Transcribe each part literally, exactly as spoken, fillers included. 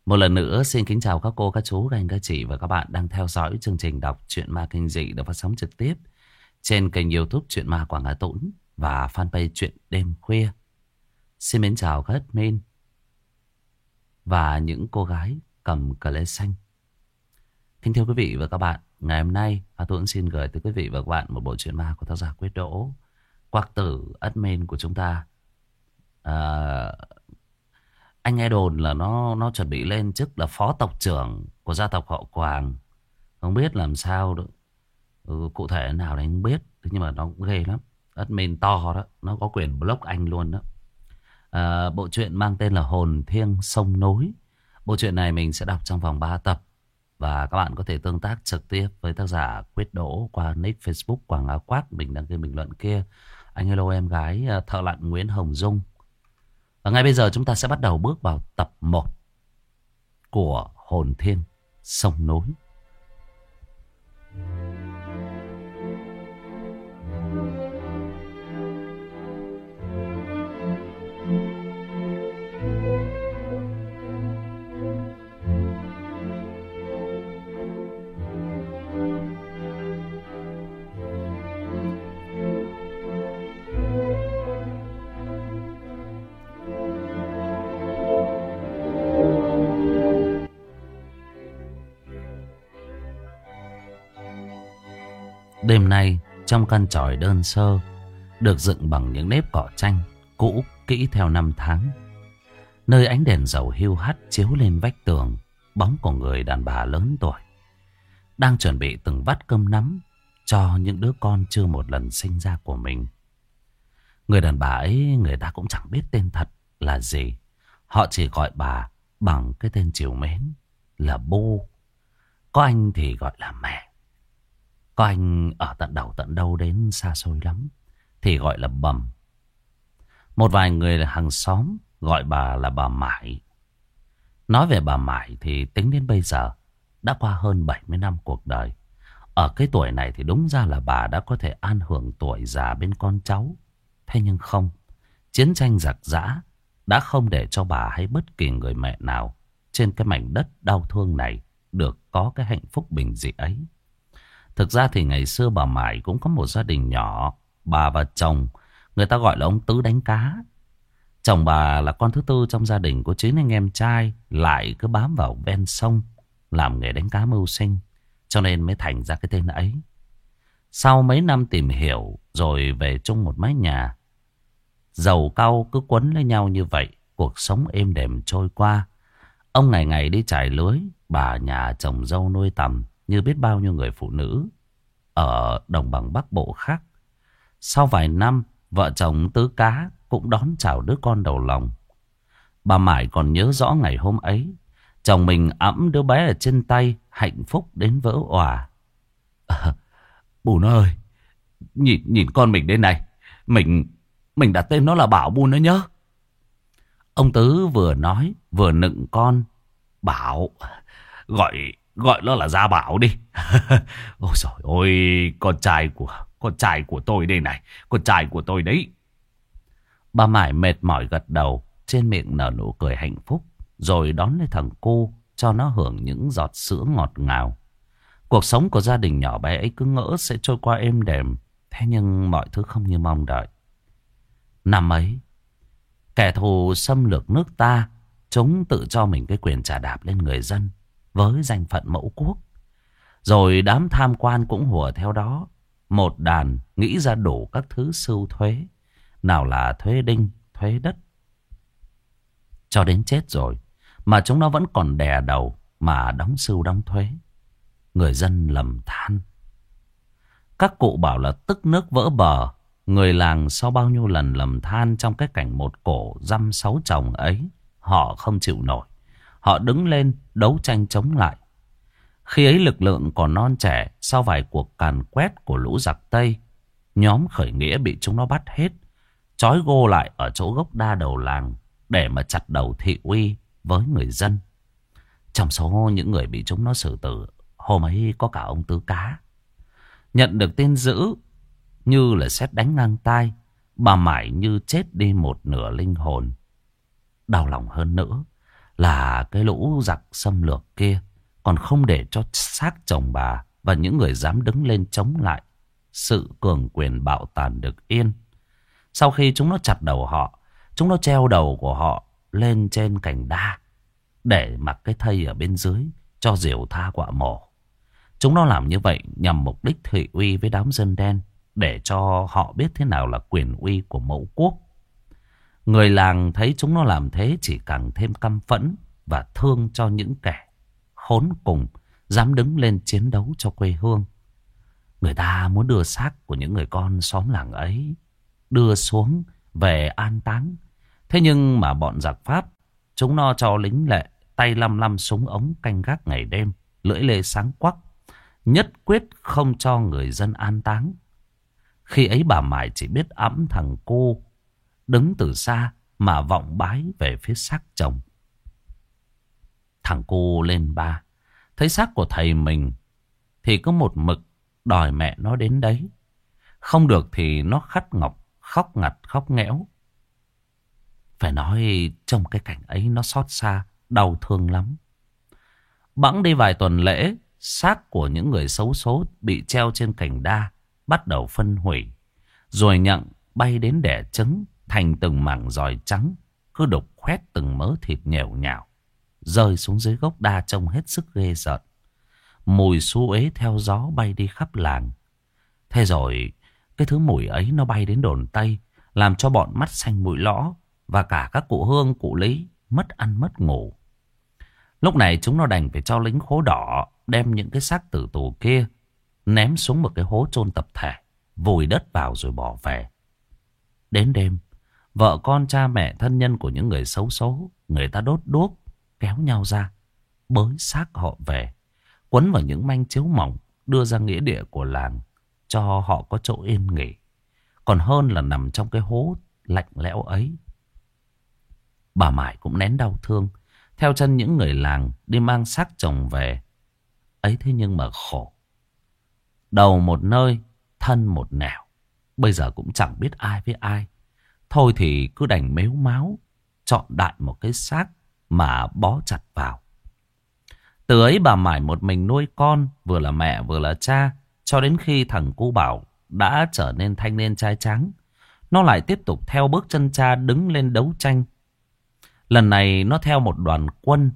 Một lần nữa xin kính chào các cô, các chú, các anh, các chị và các bạn đang theo dõi chương trình đọc truyện ma kinh dị được phát sóng trực tiếp trên kênh YouTube Truyện Ma Quảng Hà Tũng và fanpage Truyện Đêm Khuya. Xin mến chào các admin và những cô gái cầm cờ lê xanh. Kính thưa quý vị và các bạn, ngày hôm nay Hà Tũng xin gửi tới quý vị và các bạn một bộ truyện ma của tác giả Quyết Đỗ, Quạc Tử, admin của chúng ta. À, anh nghe đồn là nó nó chuẩn bị lên chức là phó tộc trưởng của gia tộc họ Quảng. Không biết làm sao được. Ừ, cụ thể nào thì anh không biết. Thế nhưng mà nó cũng ghê lắm. Admin to đó. Nó có quyền block anh luôn đó. À, bộ truyện mang tên là Hồn Thiêng Sông Nối. Bộ truyện này mình sẽ đọc trong vòng ba tập. Và các bạn có thể tương tác trực tiếp với tác giả Quyết Đỗ qua nick Facebook Quảng Áo Quát. Mình đăng ký bình luận kia. Anh hello em gái thợ lặn Nguyễn Hồng Dung. Và ngay bây giờ chúng ta sẽ bắt đầu bước vào tập một của Hồn Thiêng Sông Nối. Đêm nay, trong căn chòi đơn sơ, được dựng bằng những nếp cỏ tranh, cũ kỹ theo năm tháng. Nơi ánh đèn dầu hiu hắt chiếu lên vách tường, bóng của người đàn bà lớn tuổi, đang chuẩn bị từng vắt cơm nắm cho những đứa con chưa một lần sinh ra của mình. Người đàn bà ấy người ta cũng chẳng biết tên thật là gì. Họ chỉ gọi bà bằng cái tên trìu mến là Bu. Có anh thì gọi là mẹ. Có anh ở tận đầu tận đâu đến xa xôi lắm thì gọi là Bầm. Một vài người hàng xóm gọi bà là bà Mải. Nói về bà Mải thì tính đến bây giờ đã qua hơn bảy mươi năm cuộc đời. Ở cái tuổi này thì đúng ra là bà đã có thể an hưởng tuổi già bên con cháu. Thế nhưng không, chiến tranh giặc giã đã không để cho bà hay bất kỳ người mẹ nào trên cái mảnh đất đau thương này được có cái hạnh phúc bình dị ấy. Thực ra thì ngày xưa bà Mải cũng có một gia đình nhỏ. Bà và chồng, người ta gọi là ông Tứ đánh cá. Chồng bà là con thứ tư trong gia đình, có chín anh em trai, lại cứ bám vào ven sông làm nghề đánh cá mưu sinh, cho nên mới thành ra cái tên ấy. Sau mấy năm tìm hiểu rồi về chung một mái nhà, dầu cau cứ quấn lấy nhau như vậy, cuộc sống êm đềm trôi qua. Ông ngày ngày đi trải lưới, bà nhà chồng dâu nuôi tầm như biết bao nhiêu người phụ nữ ở đồng bằng Bắc Bộ khác. Sau vài năm, vợ chồng Tứ cá cũng đón chào đứa con đầu lòng. Bà Mải còn nhớ rõ ngày hôm ấy, chồng mình ẵm đứa bé ở trên tay, hạnh phúc đến vỡ òa. À, Bùn ơi, nhìn nhìn con mình đây này, mình mình đặt tên nó là Bảo Bùn đó nhớ. Ông Tứ vừa nói vừa nựng con. Bảo, gọi gọi nó là Gia Bảo đi. Ôi trời ơi, con trai của con trai của tôi đây này, con trai của tôi đấy. Bà Mải mệt mỏi gật đầu, trên miệng nở nụ cười hạnh phúc, rồi đón lấy thằng cu cho nó hưởng những giọt sữa ngọt ngào. Cuộc sống của gia đình nhỏ bé ấy cứ ngỡ sẽ trôi qua êm đềm, thế nhưng mọi thứ không như mong đợi. Năm ấy, kẻ thù xâm lược nước ta, chúng tự cho mình cái quyền trà đạp lên người dân với danh phận mẫu quốc. Rồi đám tham quan cũng hùa theo đó. Một đàn nghĩ ra đủ các thứ sưu thuế. Nào là thuế đinh, thuế đất. Cho đến chết rồi mà chúng nó vẫn còn đè đầu mà đóng sưu đóng thuế. Người dân lầm than. Các cụ bảo là tức nước vỡ bờ. Người làng sau bao nhiêu lần lầm than trong cái cảnh một cổ dăm sáu chồng ấy, họ không chịu nổi. Họ đứng lên đấu tranh chống lại. Khi ấy lực lượng còn non trẻ, sau vài cuộc càn quét của lũ giặc Tây, nhóm khởi nghĩa bị chúng nó bắt hết, trói gô lại ở chỗ gốc đa đầu làng để mà chặt đầu thị uy với người dân. Trong số những người bị chúng nó xử tử, hôm ấy có cả ông Tứ cá. Nhận được tin dữ như là sét đánh ngang tai, bà Mải như chết đi một nửa linh hồn. Đau lòng hơn nữa là cái lũ giặc xâm lược kia còn không để cho xác chồng bà và những người dám đứng lên chống lại sự cường quyền bạo tàn được yên. Sau khi chúng nó chặt đầu họ, chúng nó treo đầu của họ lên trên cành đa để mặc cái thây ở bên dưới cho diều tha quạ mổ. Chúng nó làm như vậy nhằm mục đích thị uy với đám dân đen, để cho họ biết thế nào là quyền uy của mẫu quốc. Người làng thấy chúng nó làm thế chỉ càng thêm căm phẫn và thương cho những kẻ khốn cùng dám đứng lên chiến đấu cho quê hương. Người ta muốn đưa xác của những người con xóm làng ấy đưa xuống về an táng. Thế nhưng mà bọn giặc Pháp, chúng nó cho lính lệ tay lăm lăm súng ống canh gác ngày đêm, lưỡi lê sáng quắc, nhất quyết không cho người dân an táng. Khi ấy bà Mải chỉ biết ẵm thằng cô đứng từ xa mà vọng bái về phía xác chồng. Thằng cô lên ba, thấy xác của thầy mình thì cứ một mực đòi mẹ nó đến đấy. Không được thì nó khắt ngọc, khóc ngặt khóc nghẽo. Phải nói trong cái cảnh ấy nó xót xa, đau thương lắm. Bẵng đi vài tuần lễ, xác của những người xấu số bị treo trên cành đa bắt đầu phân hủy, rồi nhặng bay đến đẻ trứng thành từng mảng giòi trắng, cứ đục khoét từng mớ thịt nhèo nhào, rơi xuống dưới gốc đa trông hết sức ghê rợn. Mùi xú uế theo gió bay đi khắp làng. Thế rồi cái thứ mùi ấy nó bay đến đồn Tây, làm cho bọn mắt xanh mũi lõ và cả các cụ Hương cụ Lý mất ăn mất ngủ. Lúc này chúng nó đành phải cho lính khố đỏ đem những cái xác tử tù kia ném xuống một cái hố chôn tập thể, vùi đất vào rồi bỏ về. Đến đêm, vợ con cha mẹ thân nhân của những người xấu số, người ta đốt đuốc kéo nhau ra bới xác họ về, quấn vào những manh chiếu mỏng đưa ra nghĩa địa của làng cho họ có chỗ yên nghỉ, còn hơn là nằm trong cái hố lạnh lẽo ấy. Bà Mải cũng nén đau thương theo chân những người làng đi mang xác chồng về. Ấy thế nhưng mà khổ, đầu một nơi, thân một nẻo, bây giờ cũng chẳng biết ai với ai. Thôi thì cứ đành mếu máo chọn đại một cái xác mà bó chặt vào. Từ ấy bà Mải một mình nuôi con, vừa là mẹ vừa là cha, cho đến khi thằng cu Bảo đã trở nên thanh niên trai tráng. Nó lại tiếp tục theo bước chân cha đứng lên đấu tranh. Lần này nó theo một đoàn quân,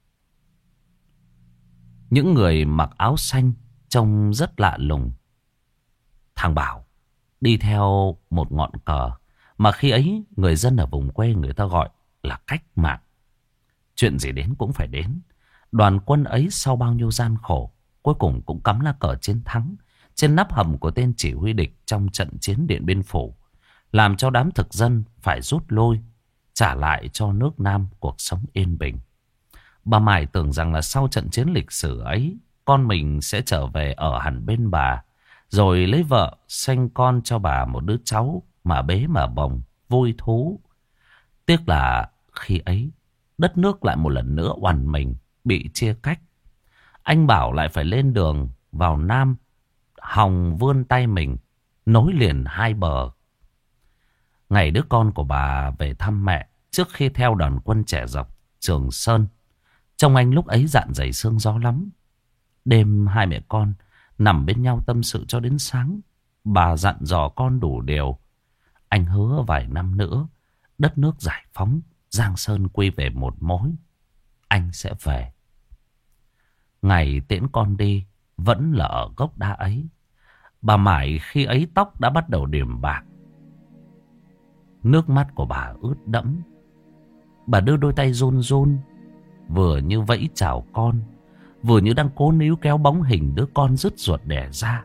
những người mặc áo xanh trông rất lạ lùng. Thằng Bảo đi theo một ngọn cờ mà khi ấy người dân ở vùng quê người ta gọi là cách mạng. Chuyện gì đến cũng phải đến. Đoàn quân ấy sau bao nhiêu gian khổ, cuối cùng cũng cắm lá cờ chiến thắng trên nắp hầm của tên chỉ huy địch trong trận chiến Điện Biên Phủ, làm cho đám thực dân phải rút lui, trả lại cho nước Nam cuộc sống yên bình. Bà Mải tưởng rằng là sau trận chiến lịch sử ấy, con mình sẽ trở về ở hẳn bên bà, rồi lấy vợ sanh con cho bà một đứa cháu mà bế mà bồng, vui thú. Tiếc là khi ấy, đất nước lại một lần nữa oằn mình, bị chia cách. Anh Bảo lại phải lên đường vào Nam, hòng vươn tay mình, nối liền hai bờ. Ngày đứa con của bà về thăm mẹ trước khi theo đoàn quân trẻ dọc Trường Sơn, trông anh lúc ấy dạn dày sương gió lắm. Đêm hai mẹ con nằm bên nhau tâm sự cho đến sáng. Bà dặn dò con đủ điều. Anh hứa vài năm nữa, đất nước giải phóng, Giang Sơn quy về một mối, anh sẽ về. Ngày tiễn con đi vẫn là ở gốc đa ấy. Bà Mải khi ấy tóc đã bắt đầu điểm bạc, nước mắt của bà ướt đẫm. Bà đưa đôi tay run run, vừa như vẫy chào con, vừa như đang cố níu kéo bóng hình đứa con rứt ruột đẻ ra.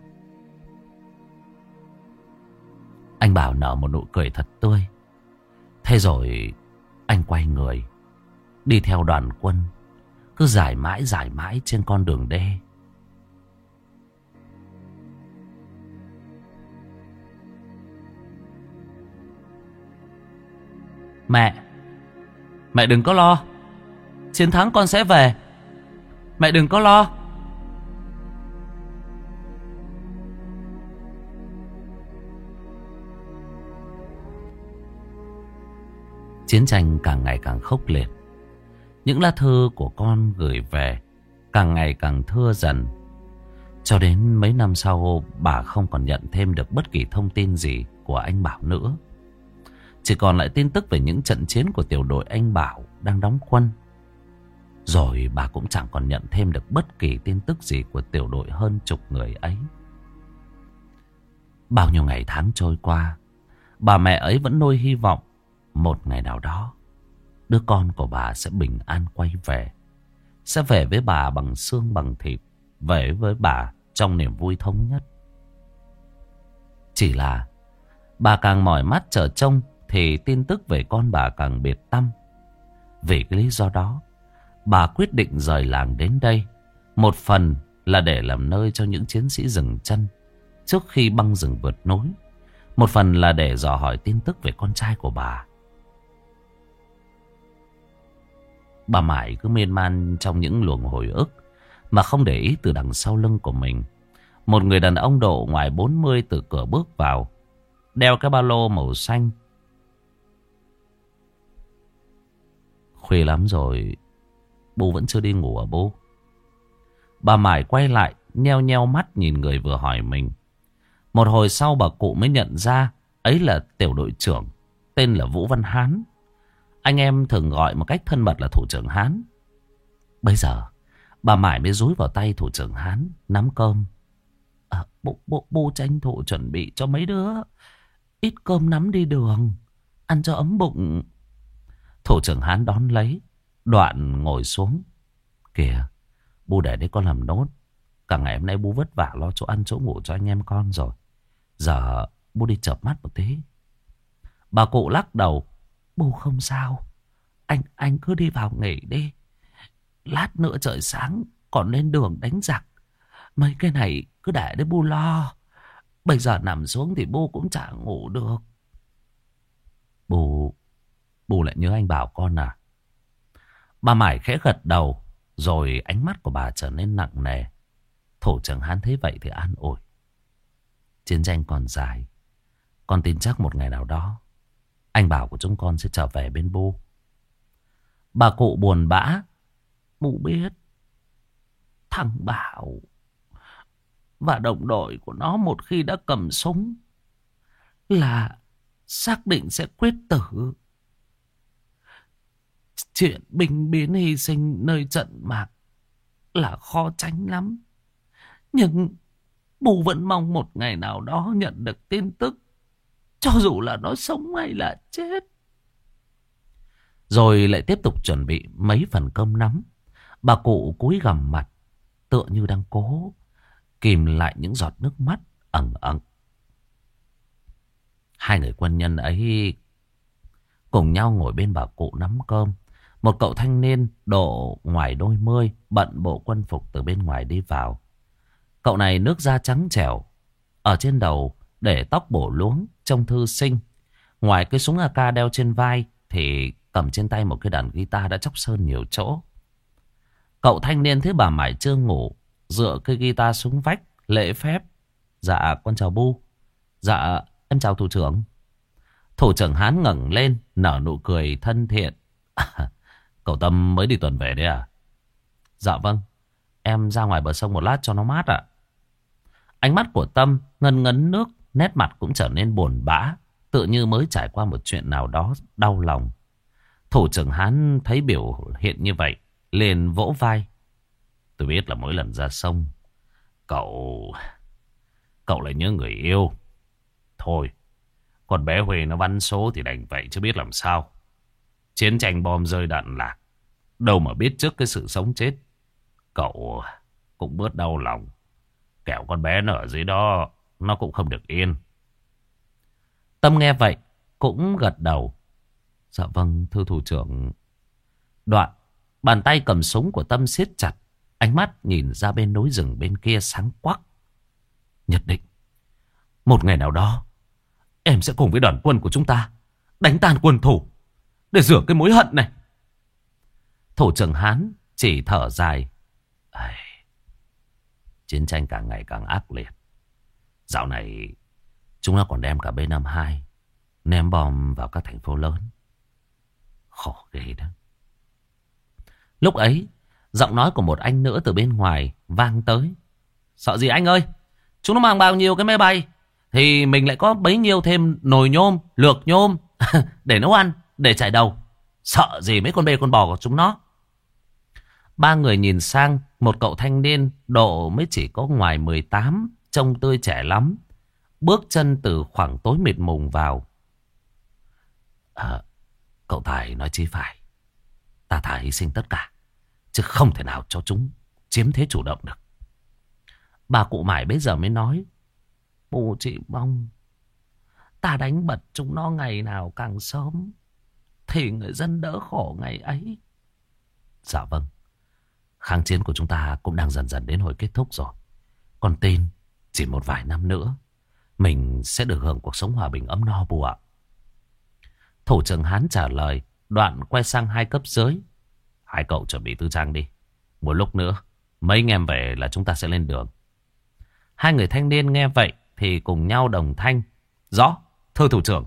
Anh Bảo nở một nụ cười thật tươi. Thế rồi anh quay người đi theo đoàn quân, cứ dài mãi dài mãi trên con đường đê. Mẹ, mẹ đừng có lo, chiến thắng con sẽ về. Mẹ đừng có lo. Chiến tranh càng ngày càng khốc liệt. Những lá thư của con gửi về càng ngày càng thưa dần. Cho đến mấy năm sau, bà không còn nhận thêm được bất kỳ thông tin gì của anh Bảo nữa. Chỉ còn lại tin tức về những trận chiến của tiểu đội anh Bảo đang đóng quân. Rồi bà cũng chẳng còn nhận thêm được bất kỳ tin tức gì của tiểu đội hơn chục người ấy. Bao nhiêu ngày tháng trôi qua, bà mẹ ấy vẫn nuôi hy vọng một ngày nào đó đứa con của bà sẽ bình an quay về, sẽ về với bà bằng xương bằng thịt, về với bà trong niềm vui thống nhất. Chỉ là bà càng mỏi mắt chờ trông thì tin tức về con bà càng biệt tăm. Vì cái lý do đó, bà quyết định rời làng đến đây. Một phần là để làm nơi cho những chiến sĩ dừng chân trước khi băng rừng vượt núi. Một phần là để dò hỏi tin tức về con trai của bà. Bà mãi cứ miên man trong những luồng hồi ức mà không để ý từ đằng sau lưng của mình. Một người đàn ông độ ngoài bốn mươi từ cửa bước vào, đeo cái ba lô màu xanh. Khuya lắm rồi, bố vẫn chưa đi ngủ à bố? Bà mải quay lại, nheo nheo mắt nhìn người vừa hỏi mình. Một hồi sau bà cụ mới nhận ra ấy là tiểu đội trưởng, tên là Vũ Văn Hán. Anh em thường gọi một cách thân mật là thủ trưởng Hán. Bây giờ bà mải mới dúi vào tay thủ trưởng Hán nắm cơm. À, bố, bố, bố tranh thủ chuẩn bị cho mấy đứa ít cơm nắm đi đường, ăn cho ấm bụng. Thủ trưởng Hán đón lấy, đoạn ngồi xuống. Kìa, bố để đấy con làm nốt. Cả ngày hôm nay bố vất vả lo chỗ ăn chỗ ngủ cho anh em con rồi. Giờ bố đi chợp mắt một tí. Bà cụ lắc đầu. Bố không sao, Anh anh cứ đi vào nghỉ đi. Lát nữa trời sáng còn lên đường đánh giặc. Mấy cái này cứ để đấy bố lo. Bây giờ nằm xuống thì bố cũng chả ngủ được. Bố Bố lại nhớ anh Bảo con à? Bà mải khẽ gật đầu. Rồi ánh mắt của bà trở nên nặng nề. Thủ trưởng Hán thấy vậy thì an ủi. Chiến tranh còn dài, con tin chắc một ngày nào đó anh Bảo của chúng con sẽ trở về bên bố. Bà cụ buồn bã. Bố biết thằng Bảo và đồng đội của nó một khi đã cầm súng là xác định sẽ quyết tử. Chuyện binh biến hy sinh nơi trận mạc là khó tránh lắm. Nhưng bố vẫn mong một ngày nào đó nhận được tin tức, cho dù là nó sống hay là chết. Rồi lại tiếp tục chuẩn bị mấy phần cơm nắm. Bà cụ cúi gằm mặt, tựa như đang cố kìm lại những giọt nước mắt ẩn ẩn. Hai người quân nhân ấy cùng nhau ngồi bên bà cụ nắm cơm. Một cậu thanh niên độ ngoài đôi mươi, bận bộ quân phục từ bên ngoài đi vào. Cậu này nước da trắng trẻo, ở trên đầu để tóc bổ luống trông thư sinh. Ngoài cái súng a ca đeo trên vai thì cầm trên tay một cái đàn guitar đã chóc sơn nhiều chỗ. Cậu thanh niên thấy bà mải chưa ngủ, dựa cái guitar xuống vách lễ phép. Dạ con chào bu. Dạ em chào thủ trưởng. Thủ trưởng Hán ngẩng lên nở nụ cười thân thiện. À, cậu Tâm mới đi tuần về đấy à? Dạ vâng, em ra ngoài bờ sông một lát cho nó mát ạ. Ánh mắt của Tâm ngân ngấn nước, nét mặt cũng trở nên buồn bã, tự như mới trải qua một chuyện nào đó đau lòng. Thủ trưởng Hán thấy biểu hiện như vậy, liền vỗ vai. Tôi biết là mỗi lần ra sông Cậu Cậu lại nhớ người yêu. Thôi, con bé Huê nó bắn số thì đành vậy chứ biết làm sao. Chiến tranh bom rơi đạn lạc, đâu mà biết trước cái sự sống chết. Cậu cũng bớt đau lòng. Kẻo con bé nó ở dưới đó, nó cũng không được yên. Tâm nghe vậy cũng gật đầu. Dạ vâng thưa thủ trưởng. Đoạn bàn tay cầm súng của Tâm siết chặt, ánh mắt nhìn ra bên núi rừng bên kia sáng quắc. Nhất định một ngày nào đó em sẽ cùng với đoàn quân của chúng ta đánh tan quân thù để rửa cái mối hận này. Thủ trưởng Hán chỉ thở dài. Ai... Chiến tranh càng ngày càng ác liệt. Dạo này chúng nó còn đem cả B năm mươi hai ném bom vào các thành phố lớn. Khổ ghê đó. Lúc ấy, giọng nói của một anh nữa từ bên ngoài vang tới. Sợ gì anh ơi? Chúng nó mang bao nhiêu cái máy bay thì mình lại có bấy nhiêu thêm nồi nhôm, lược nhôm để nấu ăn, để chải đầu. Sợ gì mấy con bê con bò của chúng nó. Ba người nhìn sang, một cậu thanh niên độ mới chỉ có ngoài mười tám, trông tươi trẻ lắm, bước chân từ khoảng tối mịt mùng vào. À, cậu Tài nói chí phải. Ta thà hy sinh tất cả, chứ không thể nào cho chúng chiếm thế chủ động được. Bà cụ Mải bây giờ mới nói. Bố chị mong ta đánh bật chúng nó ngày nào càng sớm, thì người dân đỡ khổ ngày ấy. Dạ vâng. Kháng chiến của chúng ta cũng đang dần dần đến hồi kết thúc rồi. Con tin chỉ một vài năm nữa mình sẽ được hưởng cuộc sống hòa bình ấm no bù ạ. Thủ trưởng Hán trả lời, đoạn quay sang hai cấp dưới. Hai cậu chuẩn bị tư trang đi. Một lúc nữa mấy anh em về là chúng ta sẽ lên đường. Hai người thanh niên nghe vậy thì cùng nhau đồng thanh. Rõ, thưa thủ trưởng.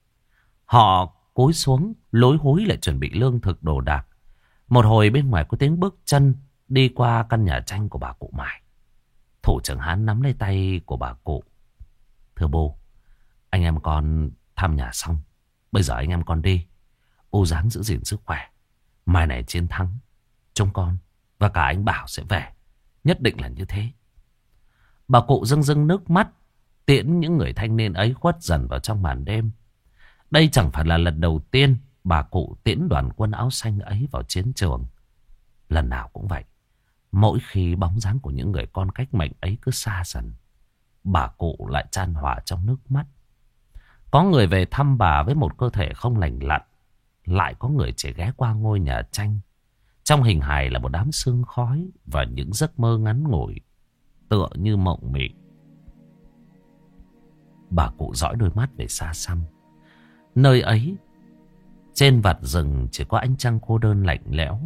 Họ cúi xuống lối húi lại chuẩn bị lương thực đồ đạc. Một hồi bên ngoài có tiếng bước chân đi qua căn nhà tranh của bà cụ Mải. Thủ trưởng Hán nắm lấy tay của bà cụ. Thưa bố, anh em con thăm nhà xong, bây giờ anh em con đi. Ô dáng giữ gìn sức khỏe. Mai này chiến thắng, chúng con và cả anh Bảo sẽ về. Nhất định là như thế. Bà cụ rưng rưng nước mắt, tiễn những người thanh niên ấy khuất dần vào trong màn đêm. Đây chẳng phải là lần đầu tiên bà cụ tiễn đoàn quân áo xanh ấy vào chiến trường. Lần nào cũng vậy. Mỗi khi bóng dáng của những người con cách mệnh ấy cứ xa dần, bà cụ lại chan hòa trong nước mắt. Có người về thăm bà với một cơ thể không lành lặn, lại có người chỉ ghé qua ngôi nhà tranh. Trong hình hài là một đám sương khói và những giấc mơ ngắn ngủi, tựa như mộng mị. Bà cụ dõi đôi mắt về xa xăm. Nơi ấy, trên vạt rừng chỉ có ánh trăng cô đơn lạnh lẽo.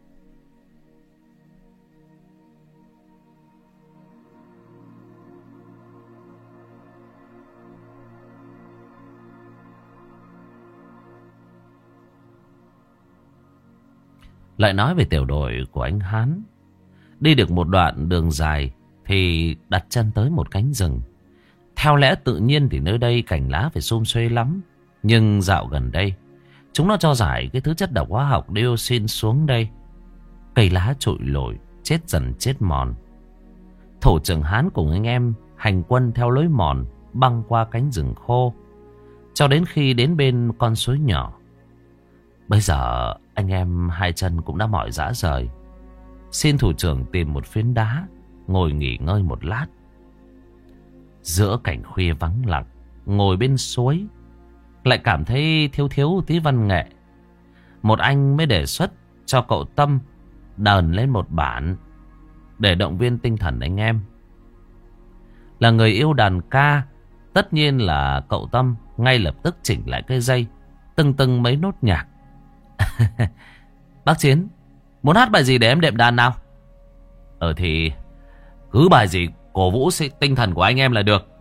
Lại nói về tiểu đội của anh Hán. Đi được một đoạn đường dài thì đặt chân tới một cánh rừng. Theo lẽ tự nhiên thì nơi đây cành lá phải sum xuê lắm. Nhưng dạo gần đây, chúng nó cho rải cái thứ chất độc hóa học dioxin xuống đây. Cây lá trụi lủi, chết dần chết mòn. Thủ trưởng Hán cùng anh em hành quân theo lối mòn băng qua cánh rừng khô, cho đến khi đến bên con suối nhỏ. Bây giờ anh em hai chân cũng đã mỏi rã rời. Xin thủ trưởng tìm một phiến đá ngồi nghỉ ngơi một lát. Giữa cảnh khuya vắng lặng, ngồi bên suối lại cảm thấy thiếu thiếu tí văn nghệ. Một anh mới đề xuất cho cậu Tâm đờn lên một bản để động viên tinh thần anh em. Là người yêu đàn ca, tất nhiên là cậu Tâm ngay lập tức chỉnh lại cây dây, từng từng mấy nốt nhạc. Bác Chiến, muốn hát bài gì để em đệm đàn nào? Ờ thì cứ bài gì cổ vũ tinh thần của anh em là được.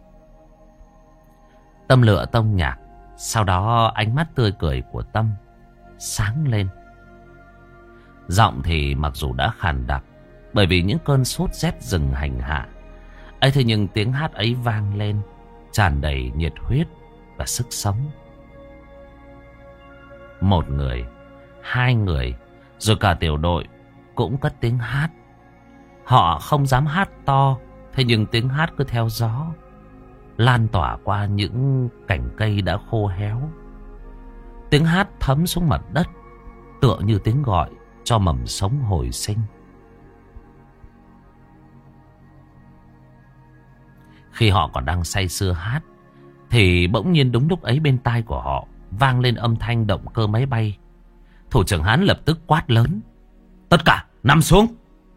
Tâm lựa tông nhạc. Sau đó ánh mắt tươi cười của Tâm sáng lên. Giọng thì mặc dù đã khàn đặc bởi vì những cơn sốt rét rừng hành hạ ấy, thế nhưng tiếng hát ấy vang lên tràn đầy nhiệt huyết và sức sống. Một người, hai người, rồi cả tiểu đội cũng cất tiếng hát. Họ không dám hát to, thế nhưng tiếng hát cứ theo gió lan tỏa qua những cành cây đã khô héo. Tiếng hát thấm xuống mặt đất, tựa như tiếng gọi cho mầm sống hồi sinh. Khi họ còn đang say sưa hát, thì bỗng nhiên đúng lúc ấy bên tai của họ vang lên âm thanh động cơ máy bay. Thủ trưởng Hán lập tức quát lớn: tất cả nằm xuống.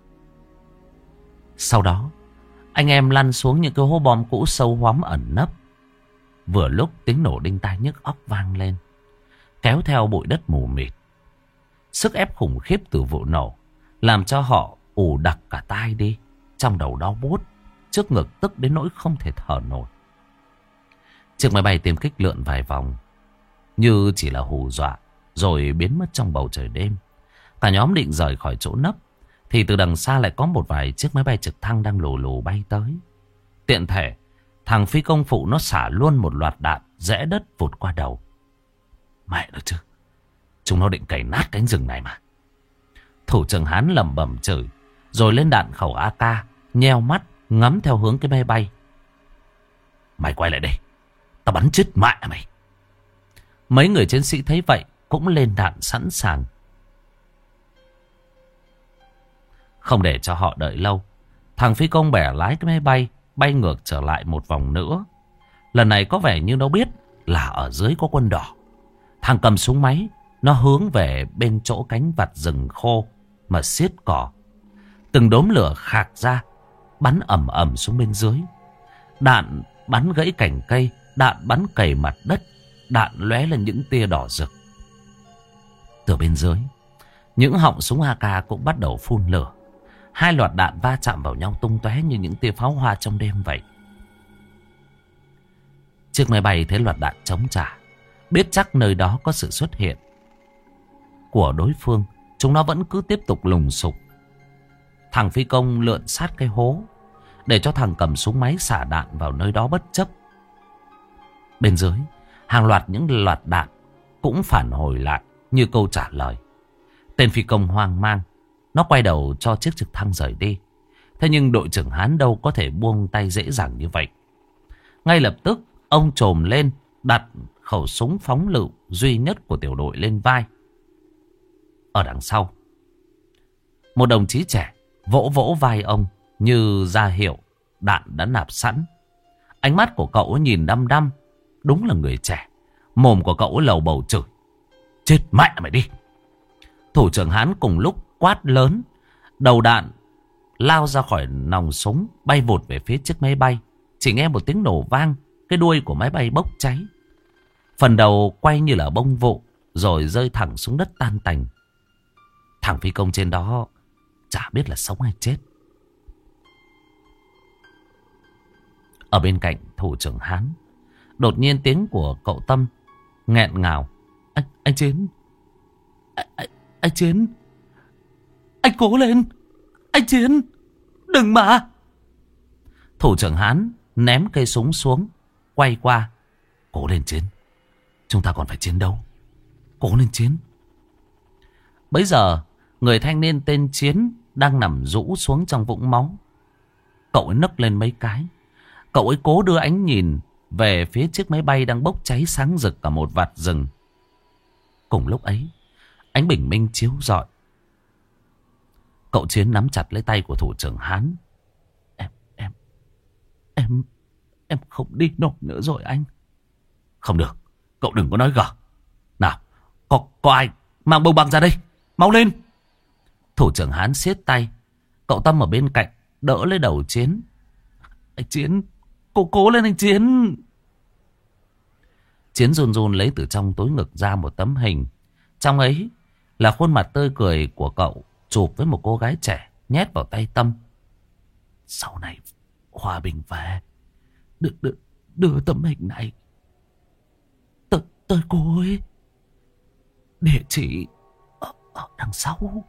Sau đó anh em lăn xuống những cái hố bom cũ sâu hoắm ẩn nấp. Vừa lúc tiếng nổ đinh tai nhức óc vang lên, kéo theo bụi đất mù mịt. Sức ép khủng khiếp từ vụ nổ làm cho họ ù đặc cả tai đi, trong đầu đau buốt, trước ngực tức đến nỗi không thể thở nổi. Chiếc máy bay tiêm kích lượn vài vòng như chỉ là hù dọa, rồi biến mất trong bầu trời đêm. Cả nhóm định rời khỏi chỗ nấp thì từ đằng xa lại có một vài chiếc máy bay trực thăng đang lù lù bay tới. Tiện thể thằng phi công phụ nó xả luôn một loạt đạn rẽ đất vụt qua đầu. Mẹ nó chứ, chúng nó định cày nát cánh rừng này mà. Thủ trưởng Hán lẩm bẩm chửi, rồi lên đạn khẩu a ca, nheo mắt ngắm theo hướng cái máy bay. Mày quay lại đây, tao bắn chết mẹ mày. Mấy người chiến sĩ thấy vậy cũng lên đạn sẵn sàng. Không để cho họ đợi lâu, thằng phi công bẻ lái cái máy bay bay ngược trở lại một vòng nữa. Lần này có vẻ như nó biết là ở dưới có quân đỏ. Thằng cầm súng máy, nó hướng về bên chỗ cánh vặt rừng khô mà xiết cỏ. Từng đốm lửa khạc ra, bắn ầm ầm xuống bên dưới. Đạn bắn gãy cành cây, đạn bắn cày mặt đất, đạn lóe lên những tia đỏ rực. Từ bên dưới, những họng súng a ca cũng bắt đầu phun lửa. Hai loạt đạn va chạm vào nhau tung tóe như những tia pháo hoa trong đêm vậy. Chiếc máy bay thấy loạt đạn chống trả, biết chắc nơi đó có sự xuất hiện của đối phương, chúng nó vẫn cứ tiếp tục lùng sục. Thằng phi công lượn sát cái hố để cho thằng cầm súng máy xả đạn vào nơi đó bất chấp. Bên dưới, hàng loạt những loạt đạn cũng phản hồi lại như câu trả lời. Tên phi công hoang mang, nó quay đầu cho chiếc trực thăng rời đi. Thế nhưng đội trưởng Hán đâu có thể buông tay dễ dàng như vậy. Ngay lập tức, ông trồm lên, đặt khẩu súng phóng lựu duy nhất của tiểu đội lên vai. Ở đằng sau, một đồng chí trẻ vỗ vỗ vai ông như ra hiệu đạn đã nạp sẵn. Ánh mắt của cậu nhìn đăm đăm, đúng là người trẻ. Mồm của cậu lầu bầu chửi, chết mẹ mày đi. Thủ trưởng Hán cùng lúc quát lớn, đầu đạn lao ra khỏi nòng súng, bay vụt về phía chiếc máy bay. Chỉ nghe một tiếng nổ vang, cái đuôi của máy bay bốc cháy. Phần đầu quay như là bông vụ, rồi rơi thẳng xuống đất tan tành. Thằng phi công trên đó chả biết là sống hay chết. Ở bên cạnh thủ trưởng Hán, đột nhiên tiếng của cậu Tâm nghẹn ngào. Anh, anh Chiến, anh, anh, anh Chiến, anh cố lên, anh Chiến, đừng mà. Thủ trưởng Hán ném cây súng xuống, quay qua. Cố lên Chiến, chúng ta còn phải chiến đấu. Cố lên Chiến. Bấy giờ, người thanh niên tên Chiến đang nằm rũ xuống trong vũng máu. Cậu ấy nấc lên mấy cái. Cậu ấy cố đưa ánh nhìn về phía chiếc máy bay đang bốc cháy sáng rực cả một vạt rừng. Cùng lúc ấy, ánh bình minh chiếu rọi. Cậu Chiến nắm chặt lấy tay của thủ trưởng Hán. Em, em, em, em không đi nổi nữa rồi anh. Không được, cậu đừng có nói gở. Nào, có, có ai mang bông băng ra đây, mau lên. Thủ trưởng Hán siết tay. Cậu Tâm ở bên cạnh đỡ lấy đầu Chiến. Anh Chiến, cố cố lên anh Chiến. Chiến run run lấy từ trong túi ngực ra một tấm hình. Trong ấy là khuôn mặt tươi cười của cậu chụp với một cô gái trẻ, nhét vào tay Tâm. Sau này hòa bình về, đưa, đưa, đưa tấm hình này tới, tới cô ấy. Địa chỉ ở, ở đằng sau.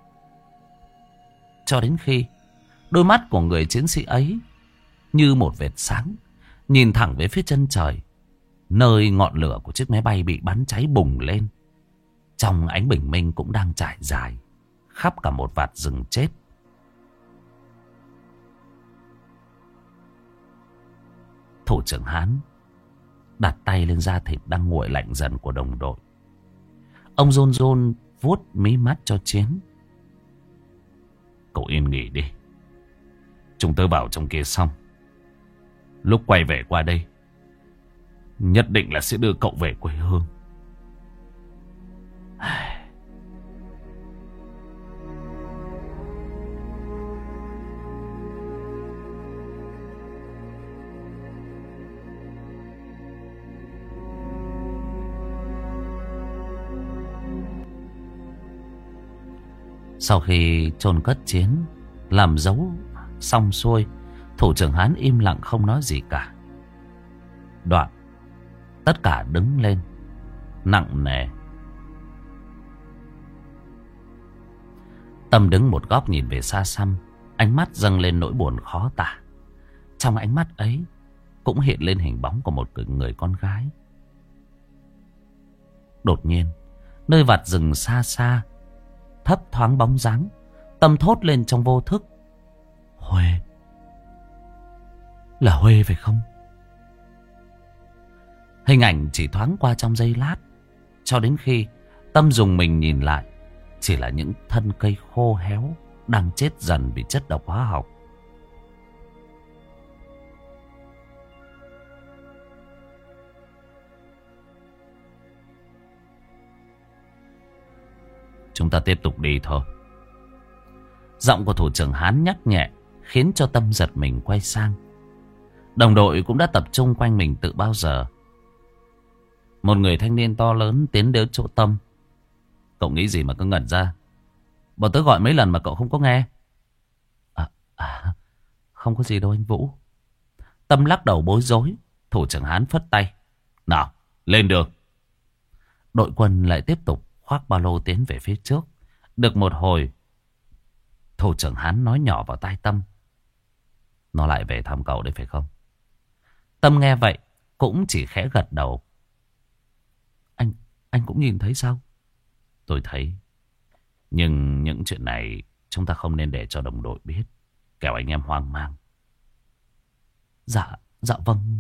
Cho đến khi đôi mắt của người chiến sĩ ấy như một vệt sáng nhìn thẳng về phía chân trời, nơi ngọn lửa của chiếc máy bay bị bắn cháy bùng lên. Trong ánh bình minh cũng đang trải dài khắp cả một vạt rừng chết. Thủ trưởng Hán đặt tay lên da thịt đang nguội lạnh dần của đồng đội. Ông run run vuốt mí mắt cho Chiến. Cậu yên nghỉ đi. Chúng tớ vào trong kia xong, lúc quay về qua đây, nhất định là sẽ đưa cậu về quê hương. Sau khi chôn cất Chiến, làm dấu xong xuôi, thủ trưởng Hán im lặng không nói gì cả. Đoạn tất cả đứng lên nặng nề. Tâm đứng một góc nhìn về xa xăm, ánh mắt dâng lên nỗi buồn khó tả. Trong ánh mắt ấy cũng hiện lên hình bóng của một người con gái. Đột nhiên, nơi vạt rừng xa xa thấp thoáng bóng dáng. Tâm thốt lên trong vô thức. Huê. Là Huê phải không? Hình ảnh chỉ thoáng qua trong giây lát, cho đến khi Tâm dùng mình nhìn lại, chỉ là những thân cây khô héo đang chết dần vì chất độc hóa học. Chúng ta tiếp tục đi thôi. Giọng của thủ trưởng Hán nhắc nhẹ khiến cho Tâm giật mình quay sang. Đồng đội cũng đã tập trung quanh mình từ bao giờ. Một người thanh niên to lớn tiến đến chỗ Tâm. Cậu nghĩ gì mà cứ ngẩn ra? Bọn tớ gọi mấy lần mà cậu không có nghe. À, à, không có gì đâu anh Vũ. Tâm lắc đầu bối rối. Thủ trưởng Hán phất tay. Nào, lên được. Đội quân lại tiếp tục khoác ba lô tiến về phía trước. Được một hồi, thủ trưởng Hán nói nhỏ vào tai Tâm. Nó lại về thăm cậu đấy phải không? Tâm nghe vậy cũng chỉ khẽ gật đầu. Anh, anh cũng nhìn thấy sao? Tôi thấy. Nhưng những chuyện này chúng ta không nên để cho đồng đội biết, kẻo anh em hoang mang. Dạ, dạ vâng.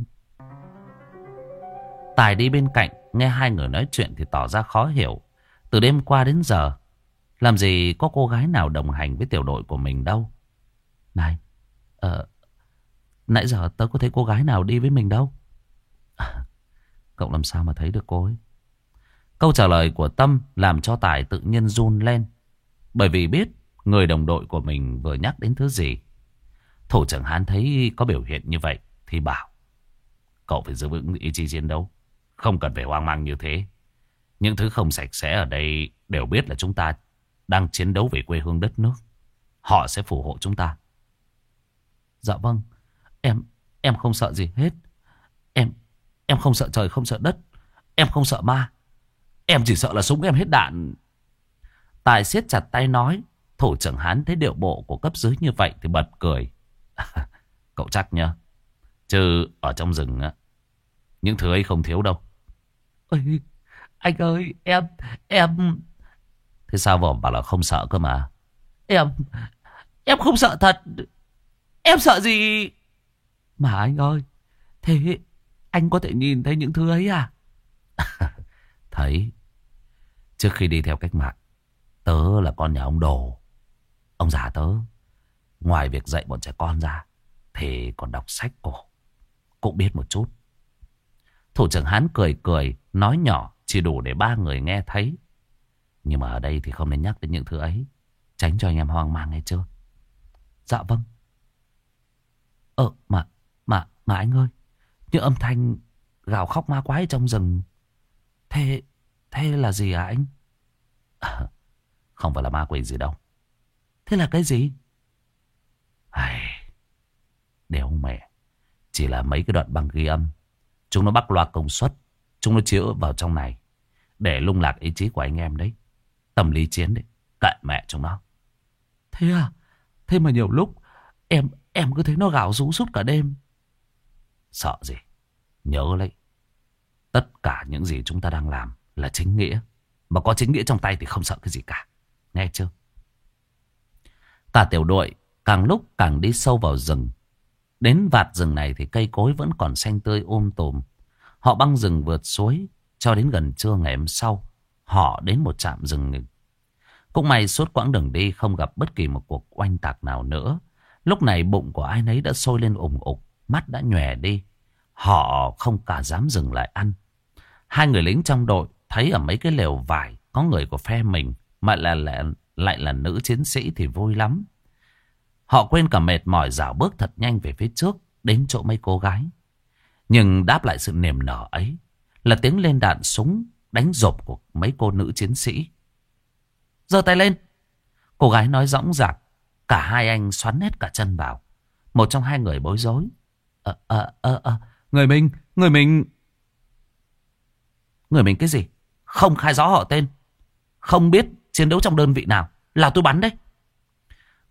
Tài đi bên cạnh nghe hai người nói chuyện thì tỏ ra khó hiểu. Từ đêm qua đến giờ, làm gì có cô gái nào đồng hành với tiểu đội của mình đâu. Này, ờ, nãy giờ tớ có thấy cô gái nào đi với mình đâu. À, cậu làm sao mà thấy được cô ấy? Câu trả lời của Tâm làm cho Tài tự nhiên run lên. Bởi vì biết người đồng đội của mình vừa nhắc đến thứ gì. Thủ trưởng Hán thấy có biểu hiện như vậy thì bảo: cậu phải giữ vững ý chí chiến đấu, không cần phải hoang mang như thế. Những thứ không sạch sẽ ở đây đều biết là chúng ta đang chiến đấu vì quê hương đất nước. Họ sẽ phù hộ chúng ta. Dạ vâng. Em em không sợ gì hết. Em em không sợ trời không sợ đất. Em không sợ ma. Em chỉ sợ là súng em hết đạn. Tài siết chặt tay nói. Thủ trưởng Hán thấy điệu bộ của cấp dưới như vậy thì bật cười. Cậu chắc nhá. Chứ ở trong rừng á, những thứ ấy không thiếu đâu. Ôi, anh ơi, em, em... Thế sao vợ bảo là không sợ cơ mà? Em, em không sợ thật. Em sợ gì? Mà anh ơi, thế anh có thể nhìn thấy những thứ ấy à? Thấy. Trước khi đi theo cách mạng, tớ là con nhà ông Đồ. Ông già tớ, ngoài việc dạy bọn trẻ con ra, thì còn đọc sách cổ, cũng biết một chút. Thủ trưởng Hán cười cười, nói nhỏ chỉ đủ để ba người nghe thấy. Nhưng mà ở đây thì không nên nhắc đến những thứ ấy, tránh cho anh em hoang mang nghe chưa? Dạ vâng. Ờ mà Mà mà anh ơi, những âm thanh gào khóc ma quái trong rừng, Thế Thế là gì à anh? À, không phải là ma quỷ gì đâu. Thế là cái gì? Ai... Đéo mẹ. Chỉ là mấy cái đoạn băng ghi âm. Chúng nó bắc loa công suất. Chúng nó chữa vào trong này để lung lạc ý chí của anh em đấy. Tâm lý chiến đấy. Kệ mẹ chúng nó. Thế à? Thế mà nhiều lúc Em em cứ thấy nó gào rú suốt cả đêm. Sợ gì? Nhớ lấy, tất cả những gì chúng ta đang làm là chính nghĩa. Mà có chính nghĩa trong tay thì không sợ cái gì cả. Nghe chưa? Cả tiểu đội càng lúc càng đi sâu vào rừng. Đến vạt rừng này thì cây cối vẫn còn xanh tươi um tùm. Họ băng rừng vượt suối. Cho đến gần trưa ngày hôm sau, họ đến một trạm rừng. Cũng may suốt quãng đường đi không gặp bất kỳ một cuộc oanh tạc nào nữa. Lúc này bụng của ai nấy đã sôi lên ủng ục, mắt đã nhòe đi. Họ không cả dám dừng lại ăn. Hai người lính trong đội thấy ở mấy cái lều vải có người của phe mình mà lại, lại, lại là nữ chiến sĩ thì vui lắm. Họ quên cả mệt mỏi dạo bước thật nhanh về phía trước đến chỗ mấy cô gái. Nhưng đáp lại sự niềm nở ấy là tiếng lên đạn súng đánh rộp của mấy cô nữ chiến sĩ. Giơ tay lên. Cô gái nói dõng dạc. Cả hai anh xoắn hết cả chân vào. Một trong hai người bối rối. Ờ, ờ, ờ, ờ, người mình, người mình. Người mình cái gì? Không khai rõ họ tên. Không biết chiến đấu trong đơn vị nào. Là tôi bắn đấy.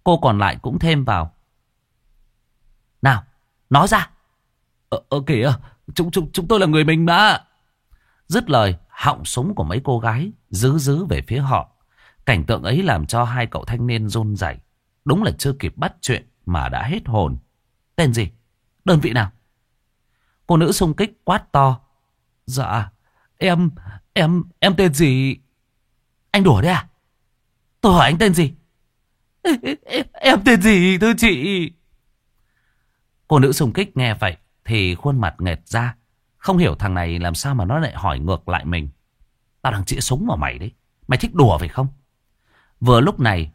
Cô còn lại cũng thêm vào. Nào, nói ra. Ờ, ờ kìa, chúng, chúng, chúng tôi là người mình mà. Dứt lời, họng súng của mấy cô gái dứ dứ về phía họ. Cảnh tượng ấy làm cho hai cậu thanh niên run rẩy. Đúng là chưa kịp bắt chuyện mà đã hết hồn. Tên gì? Đơn vị nào? Cô nữ xung kích quát to. Dạ, em, em, em tên gì? Anh đùa đấy à? Tôi hỏi anh tên gì? Em, em tên gì thưa chị? Cô nữ xung kích nghe vậy thì khuôn mặt nghệt ra. Không hiểu thằng này làm sao mà nó lại hỏi ngược lại mình. Tao đang chĩa súng vào mày đấy. Mày thích đùa phải không? Vừa lúc này,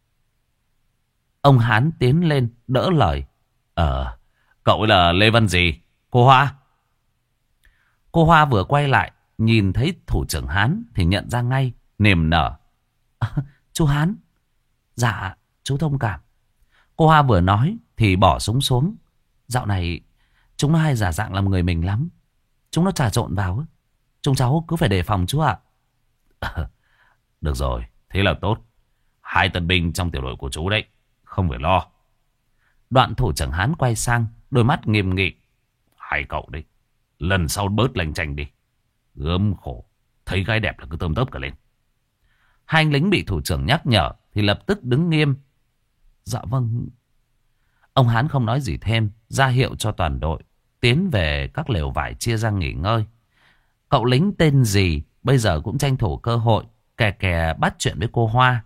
ông Hán tiến lên đỡ lời. Ờ, cậu là Lê Văn gì? Cô Hoa? Cô Hoa vừa quay lại, nhìn thấy thủ trưởng Hán thì nhận ra ngay, niềm nở. À, chú Hán. Dạ, chú thông cảm. Cô Hoa vừa nói thì bỏ súng xuống. Dạo này, chúng nó hay giả dạng làm người mình lắm. Chúng nó trà trộn vào. Chúng cháu cứ phải đề phòng chú ạ. À, được rồi, thế là tốt. Hai tân binh trong tiểu đội của chú đấy, không phải lo. Đoạn thủ trưởng Hán quay sang, đôi mắt nghiêm nghị. Hai cậu đấy, lần sau bớt lanh chanh đi. Gớm khổ, thấy gái đẹp là cứ tôm tớp cả lên. Hai anh lính bị thủ trưởng nhắc nhở thì lập tức đứng nghiêm. Dạ vâng. Ông Hán không nói gì thêm, ra hiệu cho toàn đội tiến về các lều vải chia ra nghỉ ngơi. Cậu lính tên gì bây giờ cũng tranh thủ cơ hội kè kè bắt chuyện với cô Hoa.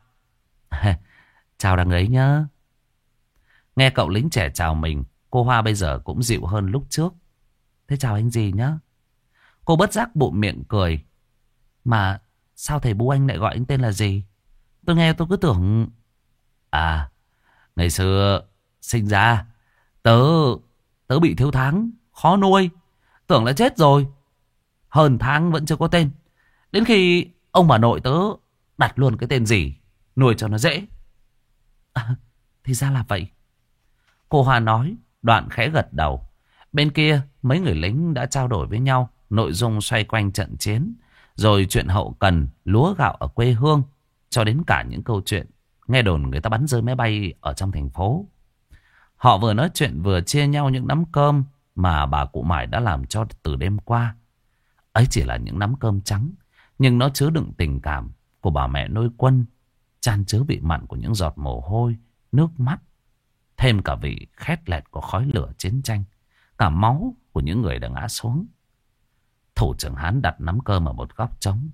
Chào đằng ấy nhá. Nghe cậu lính trẻ chào mình, cô Hoa bây giờ cũng dịu hơn lúc trước. Thế chào anh gì nhá. Cô bất giác bụng miệng cười. Mà sao thầy Bu anh lại gọi anh tên là gì? Tôi nghe tôi cứ tưởng... À, ngày xưa sinh ra Tớ Tớ bị thiếu tháng, khó nuôi, tưởng là chết rồi. Hơn tháng vẫn chưa có tên. Đến khi ông bà nội tớ đặt luôn cái tên gì nuôi cho nó dễ. À, thì ra là vậy. Cô Hoa nói, đoạn khẽ gật đầu. Bên kia mấy người lính đã trao đổi với nhau nội dung xoay quanh trận chiến, rồi chuyện hậu cần, lúa gạo ở quê hương, cho đến cả những câu chuyện nghe đồn người ta bắn rơi máy bay ở trong thành phố. Họ vừa nói chuyện vừa chia nhau những nắm cơm mà bà cụ Mải đã làm cho từ đêm qua. Ấy chỉ là những nắm cơm trắng, nhưng nó chứa đựng tình cảm của bà mẹ nuôi Quân, chan chứa vị mặn của những giọt mồ hôi, nước mắt, thêm cả vị khét lẹt của khói lửa chiến tranh, cả máu của những người đã ngã xuống. Thủ trưởng Hán đặt nắm cơm ở một góc trống.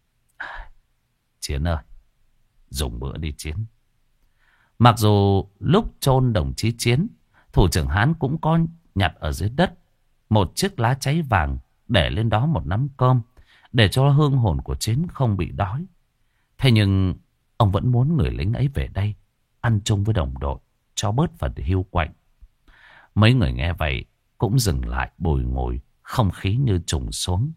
Chiến ơi, dùng bữa đi Chiến. Mặc dù lúc chôn đồng chí Chiến, thủ trưởng Hán cũng có nhặt ở dưới đất một chiếc lá cháy vàng, để lên đó một nắm cơm, để cho hương hồn của Chiến không bị đói. Thế nhưng ông vẫn muốn người lính ấy về đây ăn chung với đồng đội, cho bớt phần hiu quạnh. Mấy người nghe vậy cũng dừng lại bồi ngồi, không khí như trùng xuống.